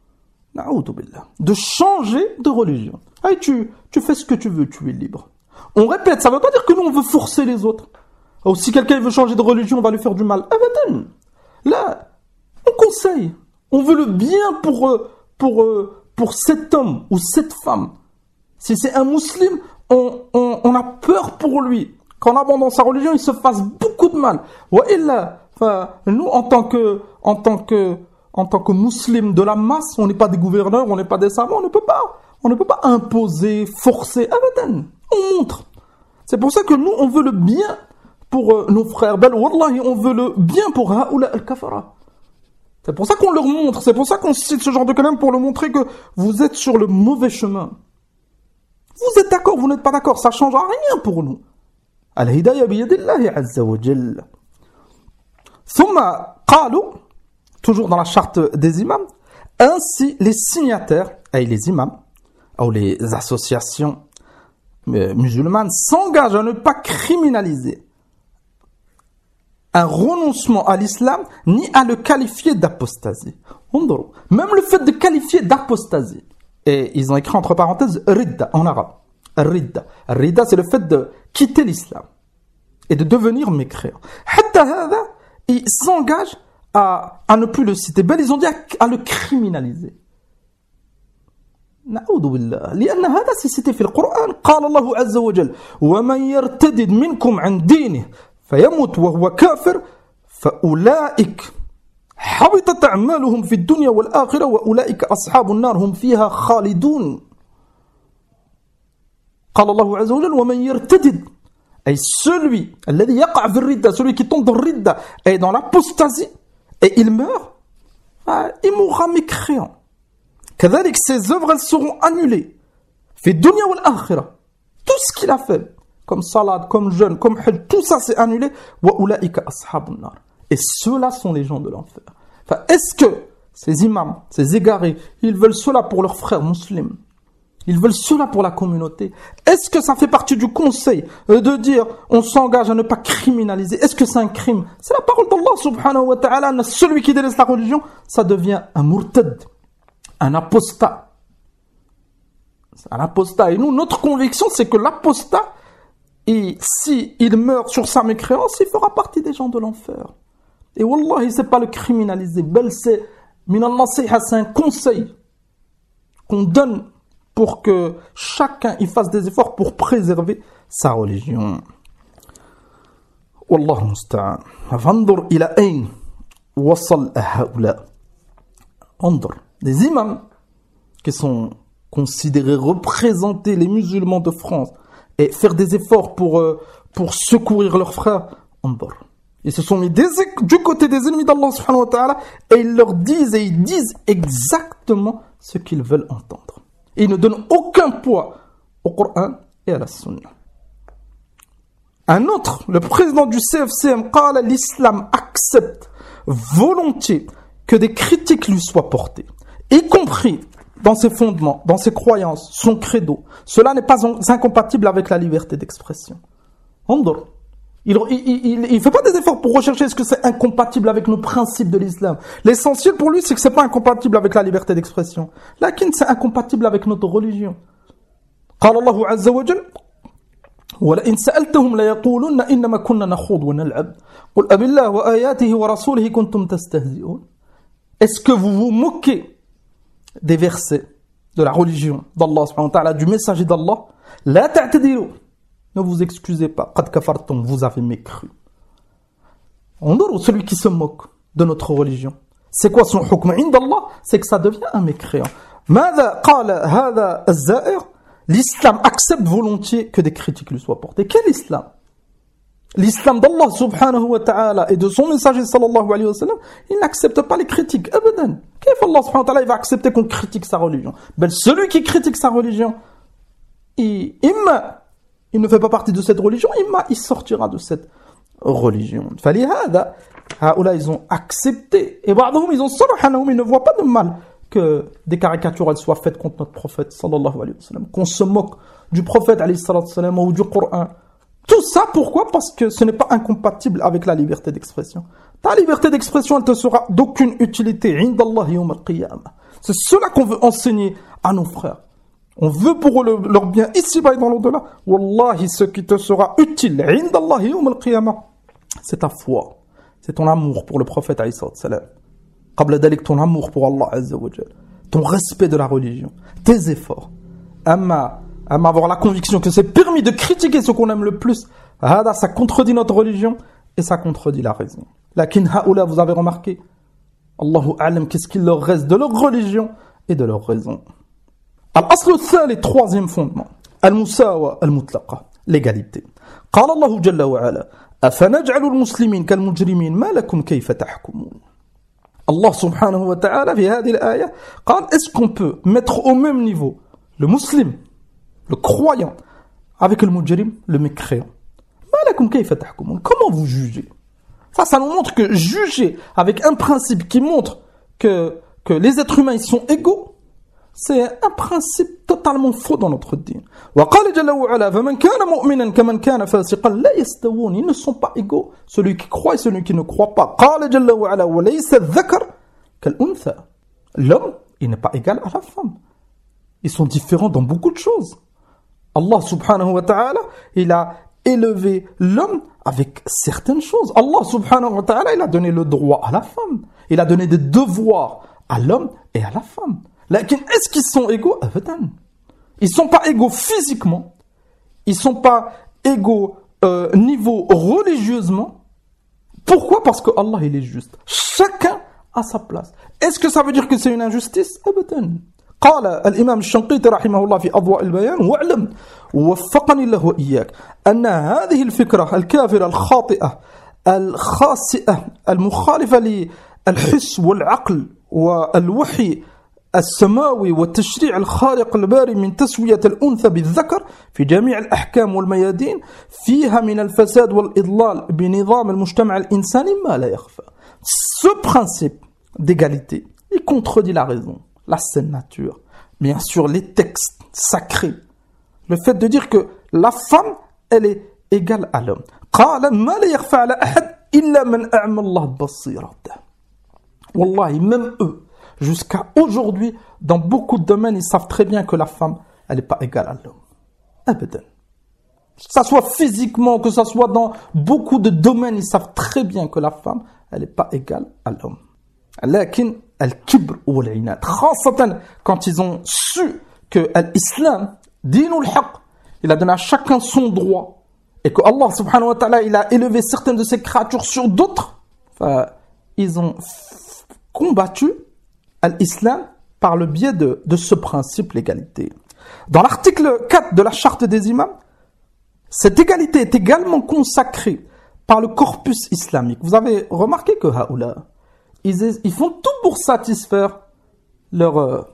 [SPEAKER 1] De changer de religion. Allez, tu fais ce que tu veux, tu es libre. On répète, ça ne veut pas dire que nous on veut forcer les autres. Ou si quelqu'un veut changer de religion, on va lui faire du mal. Là, on conseille. On veut le bien pour cet homme ou cette femme. Si c'est un musulman, on a peur pour lui. Qu'en abandonnant sa religion, il se fasse beaucoup de mal. Nous, en tant que musulmans de la masse, on n'est pas des gouverneurs, on n'est pas des savants, on ne peut pas imposer, forcer. On montre. C'est pour ça que nous, on veut le bien pour nos frères. Wallahi, on veut le bien pour Haoula al-Kafara. C'est pour ça qu'on leur montre, c'est pour ça qu'on cite ce genre de kalam pour leur montrer que vous êtes sur le mauvais chemin. Vous êtes d'accord, vous n'êtes pas d'accord, ça ne changera rien pour nous. Al-hidayah biyadillahi azza wa jal. Thumma qalu, toujours dans la charte des imams, ainsi les signataires, et les imams, ou les associations musulmanes, s'engagent à ne pas criminaliser un renoncement à l'islam, ni à le qualifier d'apostasie. Même le fait de qualifier d'apostasie, et ils ont écrit entre parenthèses ridda en arabe. Ridda. Ridda, c'est le fait de quitter l'islam et de devenir mécréant. Hatta hada, ils s'engagent à ne plus le citer. Ben, ils ont dit à le criminaliser. نعوذ بالله لأن هذا سيتي في القرآن قال الله عز وجل ومن يرتد منكم عن دينه فيموت وهو كافر فأولئك حبطت أعمالهم في الدنيا والآخرة وأولئك أصحاب النار هم فيها خالدون قال الله عز وجل ومن يرتد أي celui الذي يقع في الردة celui qui tombe dans الردة et dans l'apostasie et il meurt il mourra mécréant. كذلك ses œuvres elles seront annulées في الدنيا والآخرة. Tout ce qu'il a fait comme salade, comme jeûne, comme hajj, tout ça c'est annulé. وأولئك أصحاب النار. Et ceux-là sont les gens de l'enfer. Enfin, est-ce que ces imams, ces égarés, ils veulent cela pour leurs frères musulmans? Ils veulent cela pour la communauté? Est-ce que ça fait partie du conseil de dire on s'engage à ne pas criminaliser? Est-ce que c'est un crime? C'est la parole d'Allah subhanahu wa ta'ala. Celui qui délaisse la religion, ça devient un murtad, un apostat. Un apostat. Et nous, notre conviction, c'est que l'apostat, et si il meurt sur sa mécréance, il fera partie des gens de l'enfer. Et wallahi, c'est pas le criminaliser. Bel, c'est minal-nasiha, c'est un conseil qu'on donne pour que chacun y fasse des efforts pour préserver sa religion. Wallahu musta'an. Fandur ila ayn wasal haoula. Andur. Des imams qui sont considérés représenter les musulmans de France et faire des efforts pour secourir leurs frères. Andur. Ils se sont mis du côté des ennemis d'Allah subhanahu wa ta'ala et ils leur disent et ils disent exactement ce qu'ils veulent entendre. Et ils ne donnent aucun poids au Coran et à la Sunna. Un autre, le président du CFCM, l'islam accepte volontiers que des critiques lui soient portées, y compris dans ses fondements, dans ses croyances, son credo. Cela n'est pas incompatible avec la liberté d'expression. Andor. Il ne fait pas des efforts pour rechercher est-ce que c'est incompatible avec nos principes de l'islam. L'essentiel pour lui, c'est que c'est pas incompatible avec la liberté d'expression. Lakin, c'est incompatible avec notre religion. قال الله عز وجل ولئن سألتهم ليقولن إنما كنا نخوض ونلعب قل أب الله وآياته ورسوله كنتم تستهزئون. Est-ce que vous vous moquez des versets de la religion d'Allah subhanahu wa ta'ala, du messager d'Allah? لا تعتذروا. Ne vous excusez pas. قد كفرتم, vous avez mécru. On dit celui qui se moque de notre religion. C'est quoi son hukm عند Allah? C'est que ça devient un mécréant. ماذا قال هذا الزائر? L'islam accepte volontiers que des critiques lui soient portées. Quel islam? L'islam d'Allah subhanahu wa ta'ala et de son messager sallallahu alayhi wa sallam, il n'accepte pas les critiques. Abadan. Qu'est-ce qu'Allah subhanahu wa ta'ala il va accepter qu'on critique sa religion? Ben, celui qui critique sa religion, il ne fait pas partie de cette religion, il sortira de cette religion. فلهذا هؤلاء ils ont accepté et بعضهم ils ont صرحنهم, ils ne voient pas de mal que des caricatures elles soient faites contre notre prophète sallallahu alayhi wa sallam, qu'on se moque du prophète alayhi salatu wa sallam ou du Coran. Tout ça pourquoi? Parce que ce n'est pas incompatible avec la liberté d'expression. Ta liberté d'expression elle te sera d'aucune utilité عند الله يوم القيامة. C'est cela qu'on veut enseigner à nos frères. On veut pour eux leur bien ici-bas et dans l'au-delà. Wallahi, ce qui te sera utile, عند الله يوم القيامة, c'est ta foi, c'est ton amour pour le prophète alayhi salatu wa sallam. قبل ذلك ton amour pour Allah azza wa jal, ton respect de la religion, tes efforts. Amma avoir la conviction que c'est permis de critiquer ce qu'on aime le plus, ça contredit notre religion et ça contredit la raison. Lakin haoula, vous avez remarqué, Allahu a'lam, qu'est-ce qu'il leur reste de leur religion et de leur raison. Al-asl al-thali, troisième fondement, al-musawa al-mutlaqa, l'égalité. قال الله جل وعلا أفنجعل المسلمين كالمجرمين ما لكم كيف تحكمون. Allah subhanahu wa ta'ala في هذه الآية قال est-ce qu'on peut mettre au même niveau le musulman le croyant, avec le mujrim, le mécréant. Comment vous jugez? Ça nous montre que juger avec un principe qui montre que les êtres humains ils sont égaux, c'est un principe totalement faux dans notre dîn. Ils ne sont pas égaux, celui qui croit et celui qui ne croit pas. L'homme, il n'est pas égal à la femme. Ils sont différents dans beaucoup de choses. Allah subhanahu wa ta'ala, il a élevé l'homme avec certaines choses. Allah subhanahu wa ta'ala, il a donné le droit à la femme. Il a donné des devoirs à l'homme et à la femme. Est-ce qu'ils sont égaux? Ils ne sont pas égaux physiquement. Ils ne sont pas égaux niveau religieusement. Pourquoi? Parce que Allah il est juste. Chacun a sa place. Est-ce que ça veut dire que c'est une injustice? قال الإمام الشنقيطي رحمه الله في أضواء البيان واعلم وفقني الله وإياك أن هذه الفكرة الكافرة الخاطئة الخاسئة المخالفة للحس والعقل والوحي السماوي والتشريع الخارق الباري من تسوية الأنثى بالذكر في جميع الأحكام والميادين فيها من الفساد والإضلال بنظام المجتمع الإنساني ما لا يخفى. Ce principe d'égalité, il contredit la raison, la saine nature, bien sûr les textes sacrés, le fait de dire que la femme, elle est égale à l'homme. قال ما لا يخفى على أحد إلا من أعمى الله بصيرته. Wallahi, même eux, jusqu'à aujourd'hui, dans beaucoup de domaines, ils savent très bien que la femme, elle n'est pas égale à l'homme. Abadan. Que ça soit physiquement, que ça soit dans beaucoup de domaines, ils savent très bien que la femme, elle n'est pas égale à l'homme. Lakin al-kibr ou al-inad. Quand ils ont su que l'islam, dinul haq, il a donné à chacun son droit, et que Allah subhanahu wa ta'ala, il a élevé certaines de ses créatures sur d'autres, ils ont combattu l'islam par le biais de ce principe, l'égalité. Dans l'article 4 de la charte des imams, cette égalité est également consacrée par le corpus islamique. Vous avez remarqué que Haoula, ils font tout pour satisfaire leur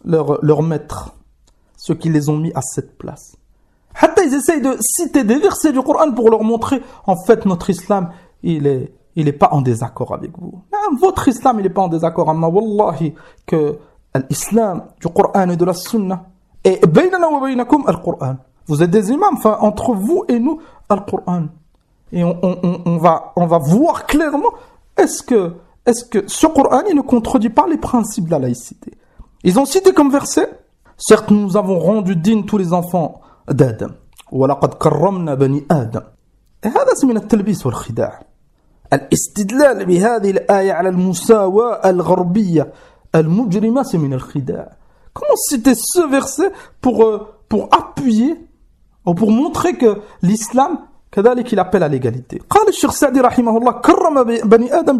[SPEAKER 1] maître, ceux qui les ont mis à cette place. Hatta ils essayent de citer des versets du Coran pour leur montrer, en fait, notre islam, il est pas en désaccord avec vous. Votre islam, il est pas en désaccord. Amma wallahi que l'islam du Coran et de la sunna et baynana wa baynakum al-Coran. Vous êtes des imams, enfin, entre vous et nous, al-Coran. Et on va voir clairement, est-ce que ce Coran, il ne contredit pas les principes de la laïcité. Ils ont cité comme verset, certes, nous avons rendu dignes tous les enfants d'Adam. وَلَقَدْ كَرَّمْنَا بَنِي آدَمَ. Et هذا من التلبيس والخداع. الاستدلال بهذه الآية على المساواة الغربية المجرمة c'est من الخداع. Comment citer ce verset pour appuyer ou pour montrer que l'islam كذلك il appelle à l'égalité. قال الشيخ سعدي رحمه الله كرم بني آدم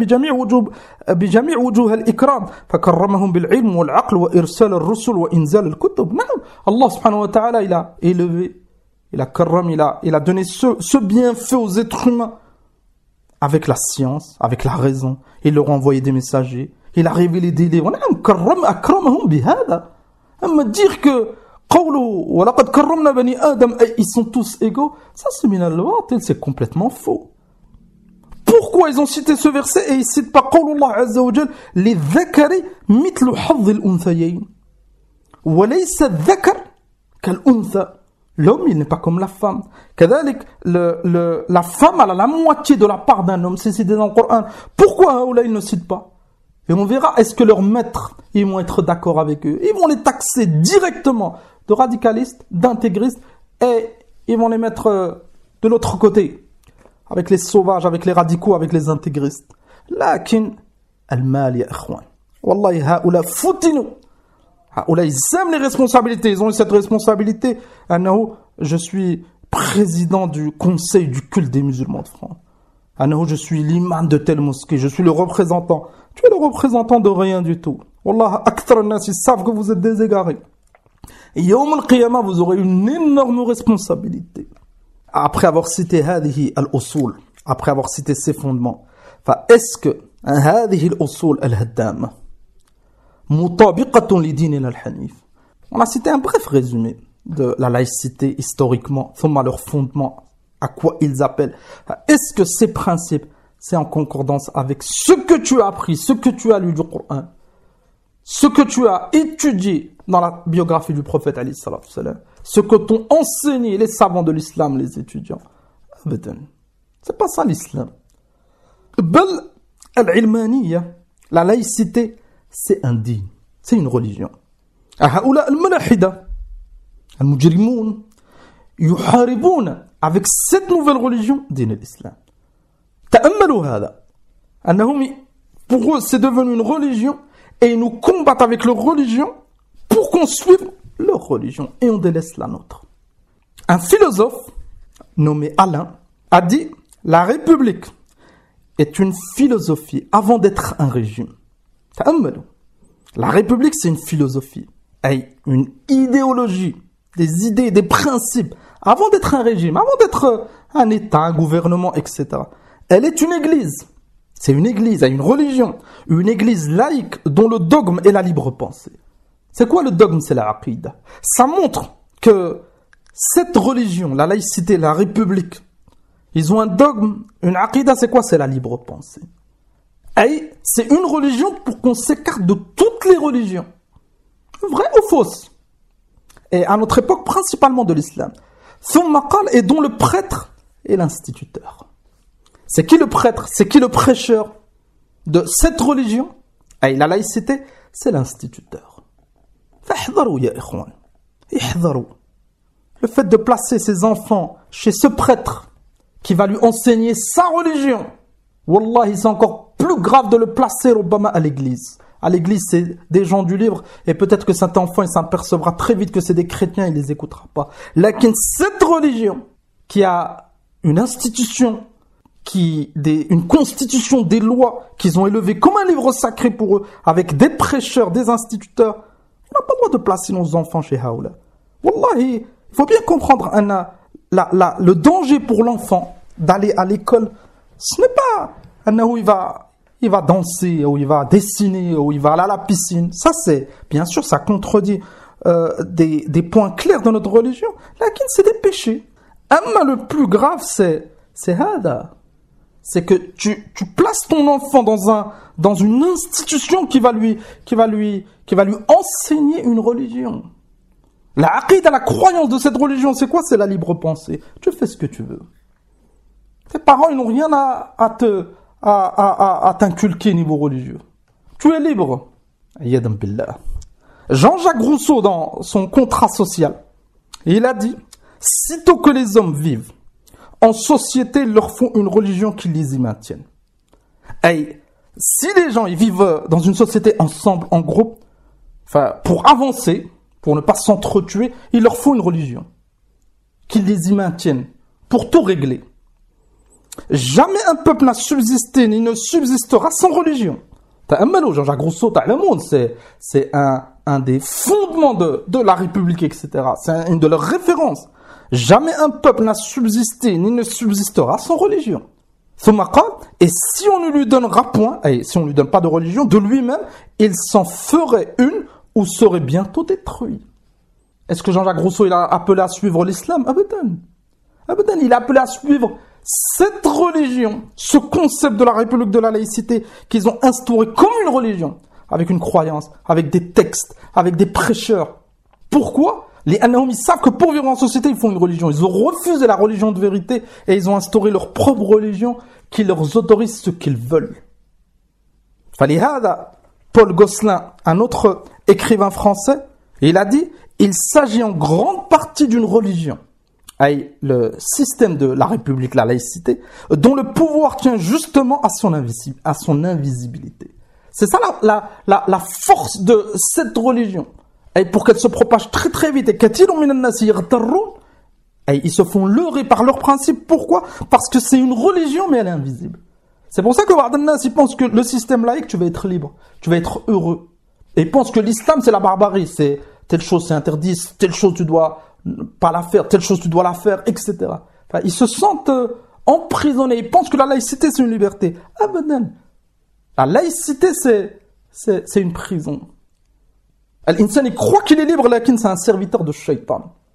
[SPEAKER 1] بجميع وجوه الإكرام فكرمهم بالعلم والعقل وإرسال الرسل وإنزال الكتب. نعم, Allah subhanahu wa ta'ala il a élevé, il a karram, il a donné ce bienfait aux êtres humains avec la science, avec la raison. Il leur a envoyé des messagers, il a révélé des livres. نعم كرم أكرمهم بهذا. أما dire que وَلَقَدْ كَرَّمْنَا بَنِي آدَمَ, ils sont tous égaux, ça c'est min al-batil, c'est complètement faux. Pourquoi ils ont cité ce verset et ils citent pas قول الله عز وجل للذكر مثل حظ الأنثيين وليس الذكر كالأنثى. L'homme, il n'est pas comme la femme. كذلك la femme, elle a la moitié de la part d'un homme, c'est cité dans le Coran. Pourquoi là ils ne citent pas? Et on verra, est-ce que leurs maîtres, ils vont être d'accord avec eux? Ils vont les taxer directement de radicalistes, d'intégristes, et ils vont les mettre de l'autre côté, avec les sauvages, avec les radicaux, avec les intégristes. Lakin, al-mal ya ikhwan. Wallahi, haoula foutinu. Haoula, ils aiment les responsabilités, ils ont eu cette responsabilité. Je suis président du conseil du culte des musulmans de France. Je suis l'imam de telle mosquée, je suis le représentant. Tu es le représentant de rien du tout. Wallah, akthar an-nas, ils savent que vous êtes déségarés. Et Yawm al-Qiyamah, vous aurez une énorme responsabilité. Après avoir cité hadihi al-usul, après avoir cité ces fondements, est-ce que hadihi al-usul al-haddama mutabiqatun li dinina al-hanif? On a cité un bref résumé de la laïcité historiquement, leur fondement, à quoi ils appellent. Est-ce que ces principes, c'est en concordance avec ce que tu as appris, ce que tu as lu du Coran, ce que tu as étudié dans la biographie du prophète alayhi salatu wassalam, ce que t'ont enseigné les savants de l'islam, les étudiants? C'est pas ça l'islam. Bel al-ilmaniya, la laïcité, c'est un dîn, c'est une religion. هؤلاء الملاحدة المجرمون يحاربون avec cette nouvelle religion دين الإسلام. تأملوا هذا أنهم pour eux c'est devenu une religion et ils nous combattent avec leur religion pour qu'on suive leur religion et on délaisse la nôtre. Un philosophe nommé Alain a dit la République est une philosophie avant d'être un régime. تأملوا. La République c'est une philosophie, une idéologie, des idées, des principes, avant d'être un régime, avant d'être un État, un gouvernement, etc. Elle est une église. C'est une église, une religion, une église laïque dont le dogme est la libre pensée. C'est quoi le dogme? C'est la aqida. Ça montre que cette religion, la laïcité, la République, ils ont un dogme, une aqida, c'est quoi? C'est la libre pensée. Et c'est une religion pour qu'on s'écarte de toutes les religions. Vrai ou fausse? Et à notre époque, principalement de l'islam. Et dont le prêtre est l'instituteur. C'est qui le prêtre? C'est qui le prêcheur de cette religion? Et la laïcité, c'est l'instituteur. Le fait de placer ses enfants chez ce prêtre qui va lui enseigner sa religion, wallahi, c'est encore plus grave de le placer Obama à l'église. À l'église, c'est des gens du livre, et peut-être que cet enfant, il s'apercevra très vite que c'est des chrétiens, il les écoutera pas. Lakin cette religion, qui a une institution, une constitution, des lois qu'ils ont élevées comme un livre sacré pour eux, avec des prêcheurs, des instituteurs, on n'a pas le droit de placer nos enfants chez Haoula. Wallahi, il faut bien comprendre le danger pour l'enfant d'aller à l'école. Ce n'est pas où il va danser, ou il va dessiner, ou il va aller à la piscine. Ça, c'est, bien sûr, ça contredit des points clairs de notre religion. Lakin, c'est des péchés. Mais le plus grave, c'est hada. C'est que tu places ton enfant dans une institution qui va lui enseigner une religion. La aqida, la croyance de cette religion, c'est quoi? C'est la libre pensée. Tu fais ce que tu veux. Tes parents, ils n'ont rien à t'inculquer niveau religieux. Tu es libre. Yadam billah. Jean-Jacques Rousseau, dans son contrat social, il a dit, sitôt que les hommes vivent en société, ils leur font une religion qui les y maintienne. Et si les gens ils vivent dans une société ensemble, en groupe, pour avancer, pour ne pas s'entretuer, il leur faut une religion qui les y maintienne, pour tout régler. Jamais un peuple n'a subsisté ni ne subsistera sans religion. Jean-Jacques Rousseau, c'est un des fondements de la République, etc. C'est une de leurs références. Jamais un peuple n'a subsisté ni ne subsistera sans religion. Et si on ne lui donnera point, et si on ne lui donne pas de religion, de lui-même, il s'en ferait une ou serait bientôt détruit. Est-ce que Jean-Jacques Rousseau il a appelé à suivre l'islam? Abadan, il a appelé à suivre cette religion, ce concept de la République de la laïcité qu'ils ont instauré comme une religion, avec une croyance, avec des textes, avec des prêcheurs. Pourquoi? Les Anahum, ils savent que pour vivre en société, ils font une religion. Ils ont refusé la religion de vérité et ils ont instauré leur propre religion qui leur autorise ce qu'ils veulent. Falihada, Paul Gosselin, un autre écrivain français, il a dit, il s'agit en grande partie d'une religion. Le système de la République, la laïcité, dont le pouvoir tient justement à son invisibilité. C'est ça la force de cette religion. Et pour qu'elle se propage très très vite, et ils se font leurrer par leurs principes. Pourquoi? Parce que c'est une religion, mais elle est invisible. C'est pour ça que Wardanas, ils pensent que le système laïque, tu vas être libre, tu vas être heureux. Et ils pensent que l'islam, c'est la barbarie, c'est telle chose c'est interdit, telle chose tu dois pas la faire, telle chose tu dois la faire, etc. Ils se sentent emprisonnés, ils pensent que la laïcité, c'est une liberté. Abadan. La laïcité, c'est une prison. L'insan, il croit qu'il est libre, lakin c'est un serviteur de shaitan.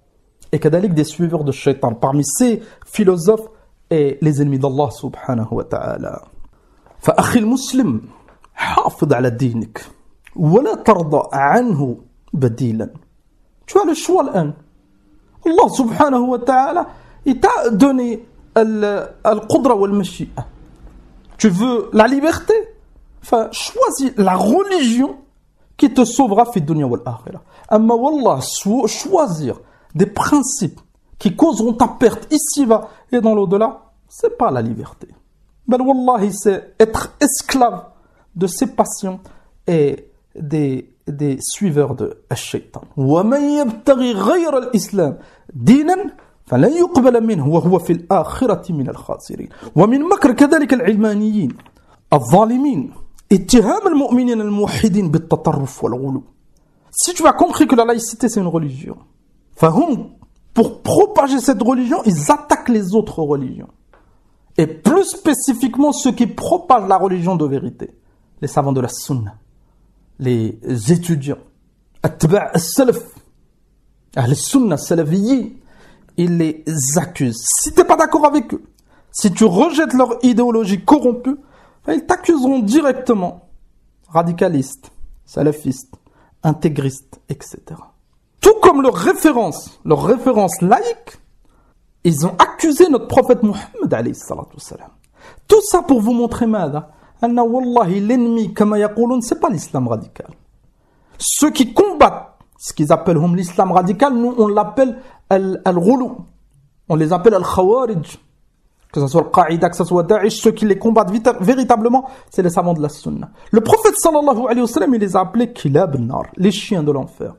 [SPEAKER 1] et kadalik des suiveurs de shaitan. Parmi ces philosophes et les ennemis d'Allah subhanahu wa ta'ala. فأخي المسلم حافظ على دينك ولا ترضى عنه بديلا. Tu as le choix l'un. Allah subhanahu wa ta'ala, il t'a donné al-qudra wal-mashi'a. Tu veux la liberté? Enfin, choisis la religion qui te sauvera fi dunya wal akhirah. Amma wallah, choisir des principes qui causeront ta perte ici-bas et dans l'au-delà, c'est pas la liberté. Ben wallahi, c'est être esclave de ses passions et des suiveurs de الشيطان. ومن يبتغي غير الإسلام دينا فلن يقبل منه وهو في الآخرة من الخاسرين. ومن مكر كذلك العلمانيين الظالمين اتهام المؤمنين الموحدين بالتطرف والغلو. Si tu as compris que la laïcité c'est une religion, فهم, pour propager cette religion, ils attaquent les autres religions. Et plus spécifiquement ceux qui propagent la religion de vérité, les savants de la sunna, les étudiants, atba' as-salaf, ahl-sunna, salafiyyin, ils les accusent. Si tu n'es pas d'accord avec eux, si tu rejettes leur idéologie corrompue, ils t'accuseront directement radicalistes, salafistes, intégristes, etc. Tout comme leur référence laïque, ils ont accusé notre prophète Mohammed alayhi salatu wassalam. Tout ça pour vous montrer mada, anna wallahi l'ennemi kama yaqulun, c'est pas l'islam radical. Ceux qui combattent ce qu'ils appellent l'islam radical, nous on l'appelle al-ghulu. On les appelle al-khawarij. Que ce soit al-Qaïda, que ce soit Daesh, ceux qui les combattent véritablement, c'est les savants de la sunna. Le prophète sallallahu alayhi wa sallam, il les a appelés kilab al-nar, les chiens de l'enfer.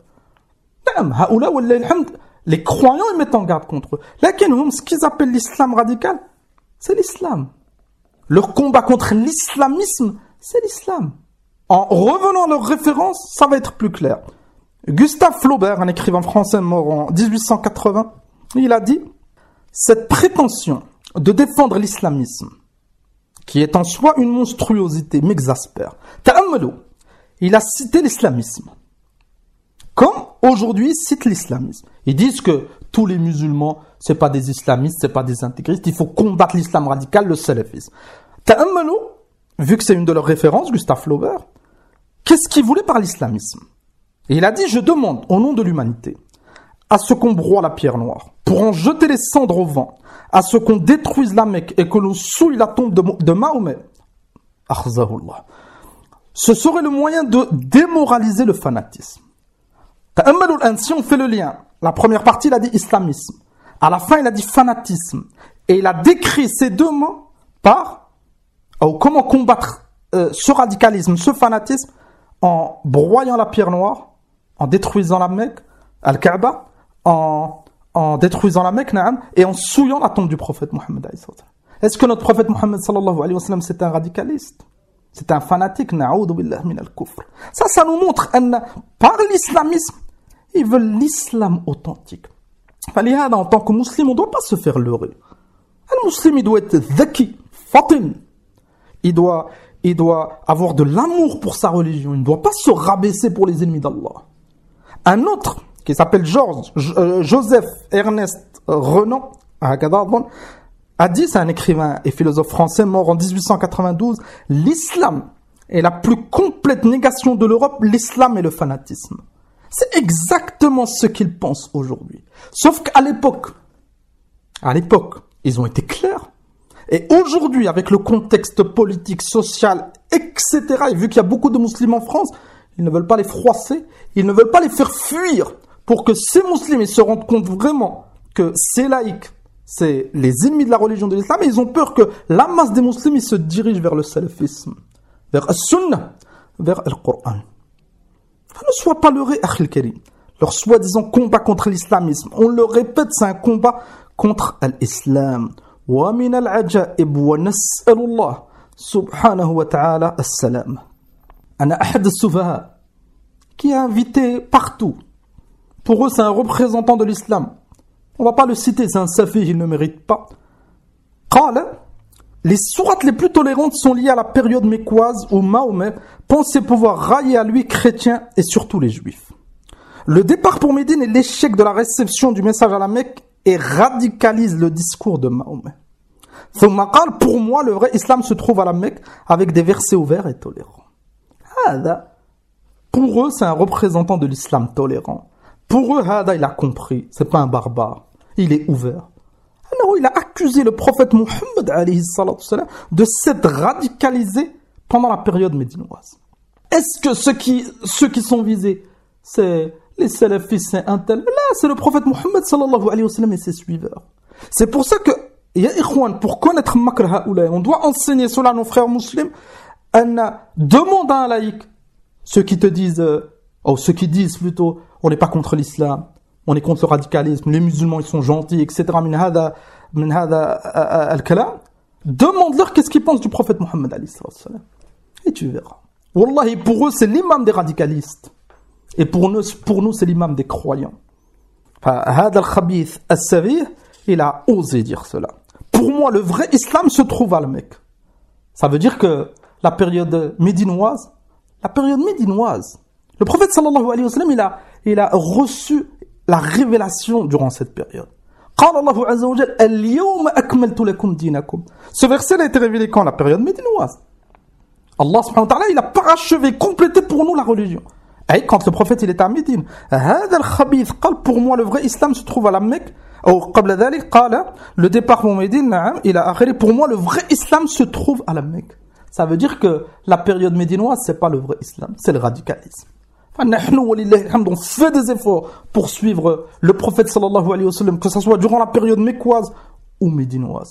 [SPEAKER 1] Les croyants, ils mettent en garde contre eux. Ce qu'ils appellent l'islam radical, c'est l'islam. Leur combat contre l'islamisme, c'est l'islam. En revenant à leurs références, ça va être plus clair. Gustave Flaubert, un écrivain français mort en 1880, il a dit « Cette prétention de défendre l'islamisme, qui est en soi une monstruosité, m'exaspère. » Ta'ammalou, il a cité l'islamisme. Comme aujourd'hui cite l'islamisme. Ils disent que tous les musulmans, c'est pas des islamistes, c'est pas des intégristes, il faut combattre l'islam radical, le salafisme. Ta'ammalou, vu que c'est une de leurs références, Gustave Flaubert, qu'est-ce qu'il voulait par l'islamisme? Et il a dit, je demande, au nom de l'humanité, à ce qu'on broie la pierre noire, pour en jeter les cendres au vent, à ce qu'on détruise la Mecque et que l'on souille la tombe de Mahomet. Akhzahullah. Ce serait le moyen de démoraliser le fanatisme. Si on fait le lien, la première partie, il a dit islamisme. À la fin, il a dit fanatisme. Et il a décrit ces deux mots par comment combattre ce radicalisme, ce fanatisme, en broyant la pierre noire, en détruisant la Mecque, Al-Kaaba, en détruisant la Mecque, et en souillant la tombe du prophète Mohammed. Est-ce que notre prophète Mohammed sallallahu alayhi wa sallam, c'est un radicaliste? C'est un fanatique, na'oudhu billah min al-kufr. Ça nous montre, par l'islamisme, ils veulent l'islam authentique. En tant que musulman, on ne doit pas se faire leurrer. Un musulman, il doit être dhaki, fatin. Il doit avoir de l'amour pour sa religion. Il ne doit pas se rabaisser pour les ennemis d'Allah. Un autre, qui s'appelle Joseph Ernest Renan, a dit, c'est un écrivain et philosophe français mort en 1892, l'islam est la plus complète négation de l'Europe, l'islam et le fanatisme. C'est exactement ce qu'ils pensent aujourd'hui. Sauf qu'à l'époque, ils ont été clairs. Et aujourd'hui, avec le contexte politique, social, etc., et vu qu'il y a beaucoup de musulmans en France, ils ne veulent pas les froisser, ils ne veulent pas les faire fuir pour que ces musulmans se rendent compte vraiment que ces laïcs, c'est les ennemis de la religion de l'islam, et ils ont peur que la masse des musulmans se dirige vers le salafisme, vers al-sunnah, vers le Coran. Ne sois pas leurré, Akhil Karim. Leur soi-disant combat contre l'islamisme, on le répète, c'est un combat contre l'islam. Wa min al-ajaib wa nas'alullah subhanahu wa ta'ala as-salam. Ana ahad as-sufaha qui est invité partout. Pour eux, c'est un représentant de l'islam. On va pas le citer, c'est un safi, il ne mérite pas. Qala, les sourates les plus tolérantes sont liées à la période mécoise où Mahomet pensait pouvoir railler à lui chrétiens et surtout les juifs. Le départ pour Médine est l'échec de la réception du message à la Mecque et radicalise le discours de Mahomet. ثم قال, pour moi, le vrai islam se trouve à la Mecque avec des versets ouverts et tolérants. هذا, pour eux, c'est un représentant de l'islam tolérant. Pour eux, هذا, il a compris, c'est pas un barbare, il est ouvert. Alors, il a accusé le prophète Mohammed alayhi salatu wassalam de s'être radicalisé pendant la période médinoise. Est-ce que ceux qui sont visés, c'est les salafistes, c'est un tel? Là, c'est le prophète Mohammed sallallahu alayhi wa sallam et ses suiveurs. C'est pour ça que, ya ikhwan, pour connaître makr haoula, on doit enseigner cela à nos frères musulmans. Demande à un laïc, ceux qui te disent, ceux qui disent plutôt, on n'est pas contre l'islam, on est contre le radicalisme, les musulmans ils sont gentils, etc. min hada al-kalam. Demande-leur qu'est-ce qu'ils pensent du prophète Mohammed alayhi sallam. Et tu verras. Wallahi, pour eux, c'est l'imam des radicalistes. Et pour nous c'est l'imam des croyants. Hada al-khabith as-savih, il a osé dire cela. Pour moi, le vrai islam se trouve à la Mecque. Ça veut dire que la période médinoise, le prophète sallallahu alayhi wa sallam, il a reçu la révélation durant cette période. قال الله عز وجل اليوم أكملت لكم دينكم. Ce verset a été révélé quand? La période médinoise. Allah subhanahu wa ta'ala, il a parachevé, complété pour nous la religion. Et quand le prophète il était à Médine, هذا الخبيث قال, pour moi le vrai islam se trouve à la Mecque. Ou قبل ذلك قال, le départ pour Médine, il a akhiri, pour moi le vrai islam se trouve à la Mecque. Ça veut dire que la période médinoise, c'est pas le vrai islam, c'est le radicalisme. On fait des efforts pour suivre le prophète sallallahu alayhi wa sallam, que ce soit durant la période mécoise ou médinoise.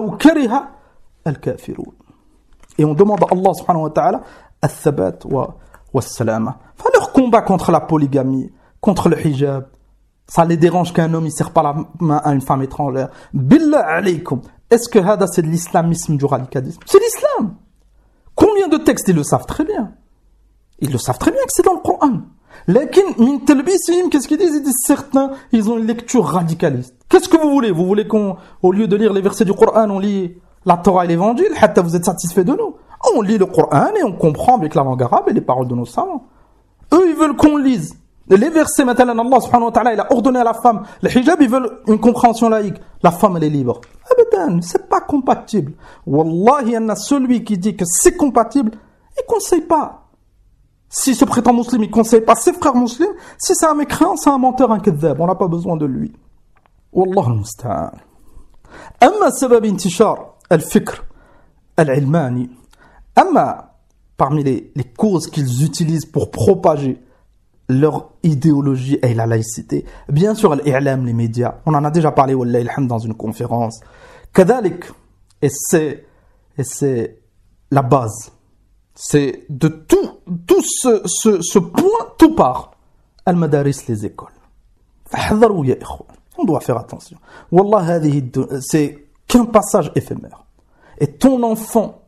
[SPEAKER 1] Et on demande à Allah subhanahu wa ta'ala al-thabat wa al-salama. Leur combat contre la polygamie, contre le hijab, ça les dérange qu'un homme ne serre pas la main à une femme étrangère. Billah alaykum. Est-ce que hada c'est de l'islamisme, du radicalisme? C'est l'islam. Combien de textes ils le savent très bien? Ils le savent très bien que c'est dans le Coran. Lakin, min talbisihim, qu'est-ce qu'ils disent? Ils disent certains, ils ont une lecture radicaliste. Qu'est-ce que vous voulez? Vous voulez qu'au lieu de lire les versets du Coran, on lit la Torah et l'évangile? Hatta vous êtes satisfaits de nous. On lit le Coran et on comprend avec la langue arabe et les paroles de nos savants. Eux, ils veulent qu'on lise les versets. Maintenant, Allah subhanahu wa ta'ala, il a ordonné à la femme le hijab, ils veulent une compréhension laïque. La femme, elle est libre. Abadan, c'est pas compatible. Wallahi, il y en a celui qui dit que c'est compatible, il conseille pas. Si ce prétend musulman, il ne conseille pas ses frères musulmans. Si c'est un mécréant, c'est un menteur, un kadhab. On n'a pas besoin de lui. Wallah al-musta'an. Amma sabab intishar al-fikr al-ilmani. Amma, parmi les causes qu'ils utilisent pour propager leur idéologie et la laïcité, bien sûr, al-i'lam, les médias. On en a déjà parlé, wallahi alhamd, dans une conférence. Kadalik, et c'est la base. C'est de tout ce point, tout part. Al-madaris, les écoles. Fahdharu ya ikhwan. On doit faire attention. Wallah, c'est qu'un passage éphémère. Et ton enfant,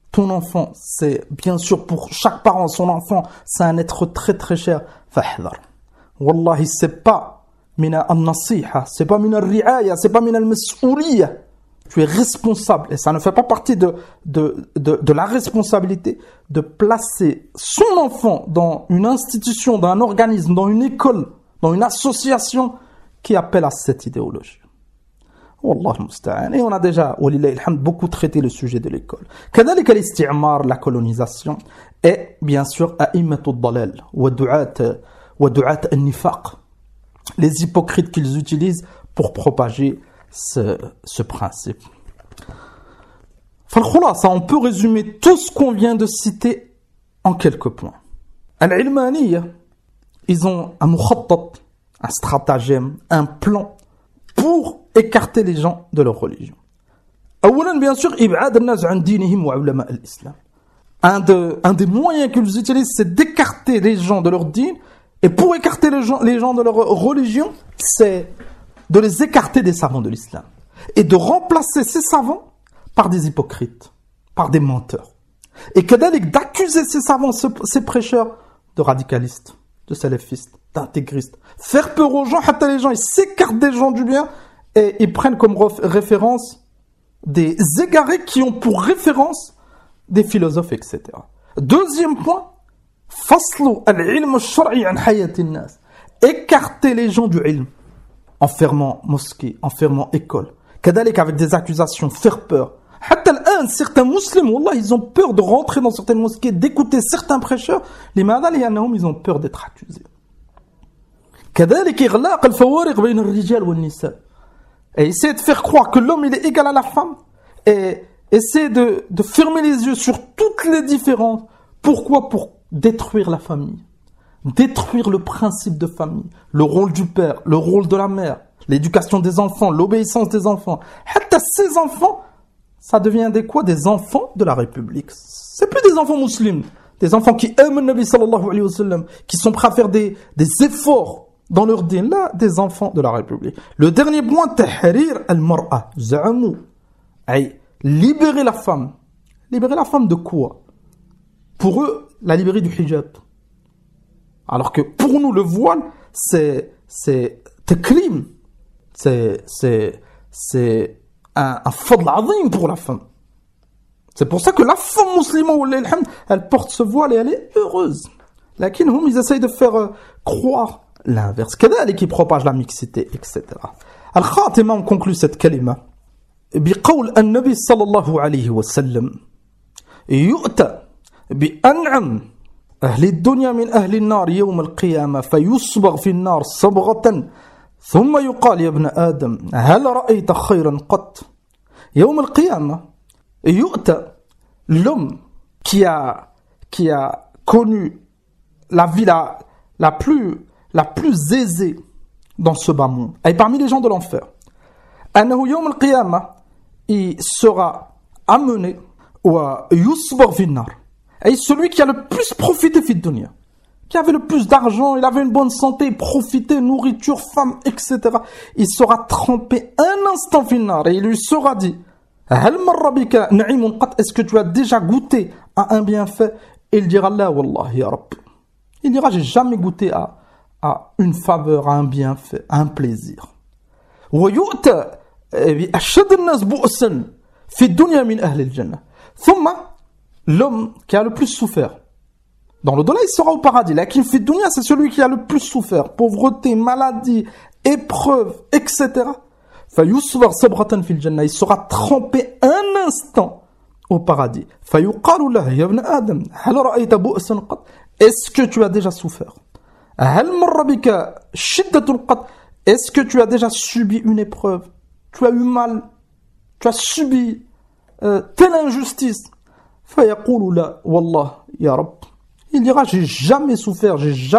[SPEAKER 1] c'est bien sûr pour chaque parent, son enfant, c'est un être très très cher. Fahdhar. Wallahi, c'est pas mina an-nasiha, c'est pas mina al-ri'aya, c'est pas mina al-mas'ouliyah. Tu es responsable, et ça ne fait pas partie de la responsabilité de placer son enfant dans une institution, dans un organisme, dans une école, dans une association qui appelle à cette idéologie. Wallah al-musta'an. Et on a déjà, walillahi alhamd, beaucoup traité le sujet de l'école. Kadhalika al-isti'mar, la colonisation, et bien sûr, a'immatu ad-dalal, wa du'at an-nifaq, les hypocrites qu'ils utilisent pour propager ce principe. On peut résumer tout ce qu'on vient de citer en quelques points. Al-Ilmaniya, ils ont un mukhattat, un stratagème, un plan pour écarter les gens de leur religion. Awalan, bien sûr, ib'ad an-nas an dinihim wa ulama al-islam. Un des moyens qu'ils utilisent, c'est d'écarter les gens de leur din, et pour écarter les gens de leur religion, c'est de les écarter des savants de l'islam et de remplacer ces savants par des hypocrites, par des menteurs. Et d'accuser ces savants, ces prêcheurs de radicalistes, de salafistes, d'intégristes. Faire peur aux gens, hatta les gens, ils s'écartent des gens du bien et ils prennent comme référence des égarés qui ont pour référence des philosophes, etc. Deuxième point, faslu al-ilm al-shar'i an hayati an-nas. écarter les gens du ilm, en fermant mosquée, en fermant école. Kadalik avec des accusations, faire peur. Certains musulmans, wallah, ils ont peur de rentrer dans certaines mosquées, d'écouter certains prêcheurs. Ils ont peur d'être accusés. Et essayer de faire croire que l'homme il est égal à la femme et essayer de fermer les yeux sur toutes les différences. Pourquoi? Pour détruire la famille, détruire le principe de famille, le rôle du père, le rôle de la mère, l'éducation des enfants, l'obéissance des enfants. Ces enfants, ça devient des quoi? Des enfants de la République. C'est plus des enfants musulmans, des enfants qui aiment le Nabi sallallahu alayhi wa sallam, qui sont prêts à faire des efforts dans leur din, là, des enfants de la République. Le dernier point, tahrir al-mar'a, za'amu, libérer la femme. Libérer la femme de quoi? Pour eux, la libérer du hijab. Alors que pour nous, le voile, c'est taklim. C'est un fadl azim pour la femme. C'est pour ça que la femme musulmane, elle porte ce voile et elle est heureuse. Lakin, ils essayent de faire croire l'inverse. Kadalik qui propage la mixité, etc. Al-Khatima, on conclut cette kalima. بقول النبي صلى الله عليه وسلم يؤتى بأنعم أهل الدنيا من أهل النار يوم القيامة فيصبغ في النار صبغة ثم يقال يا ابن آدم هل رأيت خيرا قط يوم القيامة يؤتى l'homme qui a connu la vie la plus aisée dans ce bas monde et parmi les gens de l'enfer أنه يوم القيامة il sera amené wa yusbar fi nar. Et celui qui a le plus profité fi dunya, qui avait le plus d'argent, il avait une bonne santé, il profitait, nourriture, femme, etc. Il sera trempé un instant fi nar et il lui sera dit hal marra bika na'imun qat, est-ce que tu as déjà goûté à un bienfait? Et il dira la wallah ya Rabb. Il dira j'ai jamais goûté à une faveur, à un bienfait, à un plaisir. Wa yu'ta أشد الناس بؤسا في الدنيا من أهل الجنة ثم l'homme qui a le plus souffert dans le delà il sera au paradis lakin في الدنيا c'est celui qui a le plus souffert, pauvreté, maladie, épreuve, etc. فيصبغ صبغة في الجنة, il sera trempé un instant au paradis. فيقال له يا ابن آدم هل رأيت بؤسا قط, est-ce que tu as déjà souffert? هل مر بك شدة قط, est-ce que tu as déjà subi une épreuve? Tu as eu mal, tu as subi telle injustice. فيقول لا والله يا رب. Il dira j'ai jamais souffert,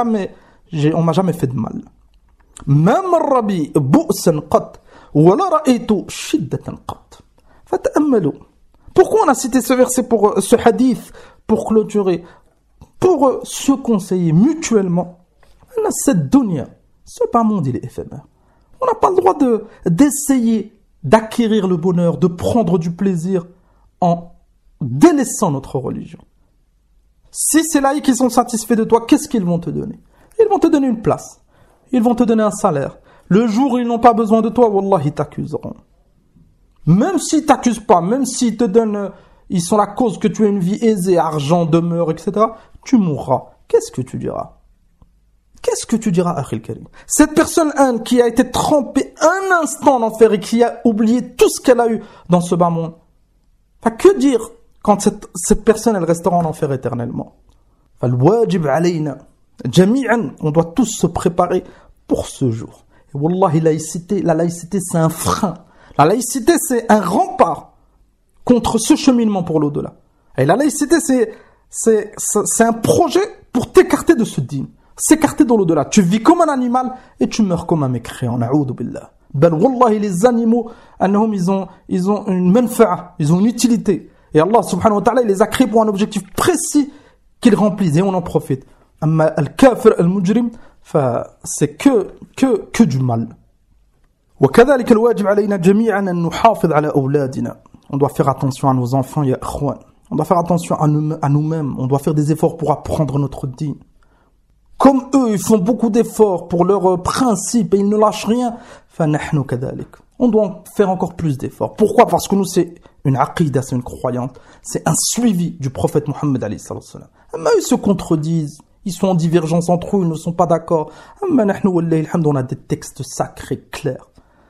[SPEAKER 1] on m'a jamais fait de mal. ما مر بي بؤسا قط ولا رأيت شدة قط. فتأملوا. Pourquoi on a cité ce verset pour ce hadith pour clôturer, pour se conseiller mutuellement? Cette dunya, ce bas monde il est éphémère. On n'a pas le droit d'essayer d'acquérir le bonheur, de prendre du plaisir en délaissant notre religion. Si ces laïcs qui sont satisfaits de toi, qu'est-ce qu'ils vont te donner? Ils vont te donner une place. Ils vont te donner un salaire. Le jour où ils n'ont pas besoin de toi, wallah, ils t'accuseront. Même s'ils t'accusent pas, même s'ils te donnent, ils sont la cause que tu aies une vie aisée, argent, demeure, etc., tu mourras. Qu'est-ce que tu diras? Qu'est-ce que tu diras, Akhil Karim? Cette personne qui a été trempée un instant en enfer et qui a oublié tout ce qu'elle a eu dans ce bas monde. Que dire quand cette personne elle restera en enfer éternellement? On doit tous se préparer pour ce jour. Et wallahi, la laïcité c'est un frein. La laïcité c'est un rempart contre ce cheminement pour l'au-delà. Et la laïcité c'est un projet pour t'écarter de ce dîme. S'écarter dans l'au-delà. Tu vis comme un animal et tu meurs comme un mécréant. Na'oudou billah. Ben wallahi, les animaux, ils ont une manfa'a, ils ont une utilité. Et Allah subhanahu wa ta'ala, il les a créés pour un objectif précis qu'ils remplissent et on en profite. Amma al-kafir al-mujrim, c'est que du mal. وكذلك الواجب علينا جميعا أن نحافظ على أولادنا. On doit faire attention à nos enfants, ya ikhwan. On doit faire attention à nous-mêmes. On doit faire des efforts pour apprendre notre dîn. Comme eux, ils font beaucoup d'efforts pour leurs principes et ils ne lâchent rien. فنحن كذلك. On doit faire encore plus d'efforts. Pourquoi? Parce que nous, c'est une aqidah, c'est une croyance. C'est un suivi du prophète Mohammed alayhi salam. Mais ils se contredisent. Ils sont en divergence entre eux, ils ne sont pas d'accord. أما نحن والله الحمد on a des textes sacrés clairs.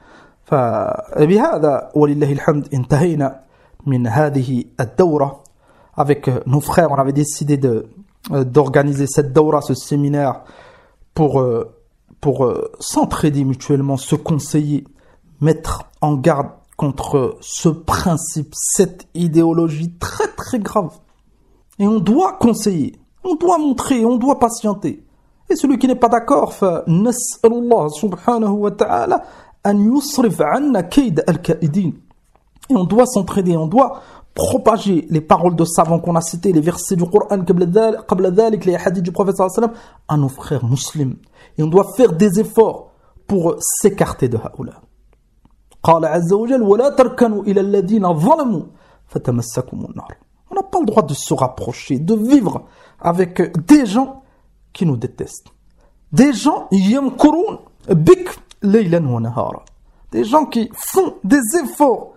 [SPEAKER 1] فبهذا ولله الحمد انتهينا من هذه الدورة. Avec nos frères, on avait décidé d'organiser cette daura, ce séminaire, pour s'entraider mutuellement, se conseiller, mettre en garde contre ce principe, cette idéologie très très grave. Et on doit conseiller, on doit montrer, on doit patienter. Et celui qui n'est pas d'accord, فنسأل الله سبحانه وتعالى أن يصرف عنا كيد الكائدين. Et on doit s'entraider, on doit propager les paroles de savants qu'on a citées, les versets du Coran, قبل ذلك, les hadiths du prophète sallallahu alayhi wa sallam, à nos frères musulmans. Et on doit faire des efforts pour s'écarter de haoula. قال عز وجل ولا تركنوا إلى الذين ظلموا فتمسكم النار. On n'a pas le droit de se rapprocher, de vivre avec des gens qui nous détestent. Des gens يمكرون بك ليلا ونهارا. Des gens qui font des efforts,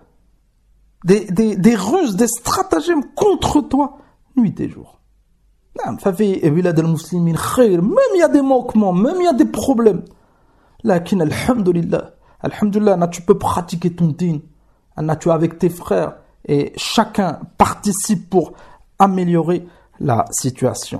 [SPEAKER 1] des ruses, des stratagèmes contre toi, nuit et jour. ففي بلاد المسلمين خير, même il y a des manquements, même il y a des problèmes. لكن الحمد لله, tu peux pratiquer ton din, tu es avec tes frères, et chacun participe pour améliorer la situation.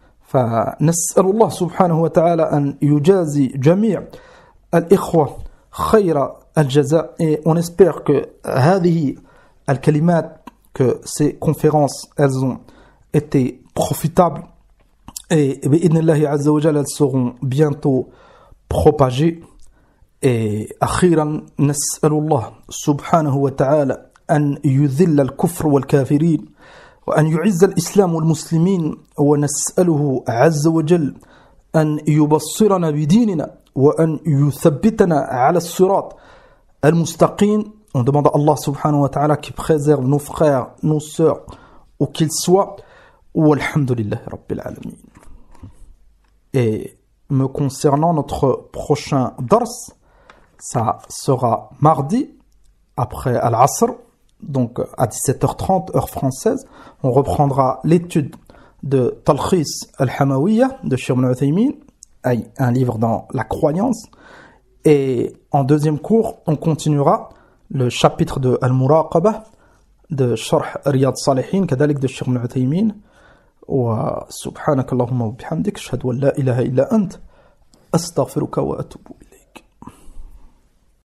[SPEAKER 1] فنسأل الله سبحانه وتعالى أن يجازي جميع الإخوة خير الجزاء. Et on espère que هذه الكلمات, que ces conférences, elles ont été profitables, et بإذن الله عز وجل elles seront bientôt propagées. Et أخيرا نسأل الله سبحانه وتعالى أن يذل الكفر والكافرين وأن يعز الإسلام والمسلمين, ونسأله عز وجل أن يبصرنا بديننا وأن يثبتنا على الصراط المستقيم. On demande à Allah subhanahu wa ta'ala qui préserve nos frères, nos sœurs, où qu'ils soient. Walhamdulillahi rabbil alamin. Et me concernant, notre prochain dars, ça sera mardi, après Al-Asr, donc à 17h30, heure française. On reprendra l'étude de Talkhis al-Hamawiyya de Cheikh Ibn Uthaymin, un livre dans la croyance. Et en deuxième cours, on continuera le chapitre de Al-Muraqabah de Sharh Riyad Salihin, كذلك de Cheikh Ibn Uthaymin. وسبحانك اللهم وبحمدك أشهد أن لا إله إلا أنت أستغفرك وأتوب إليك.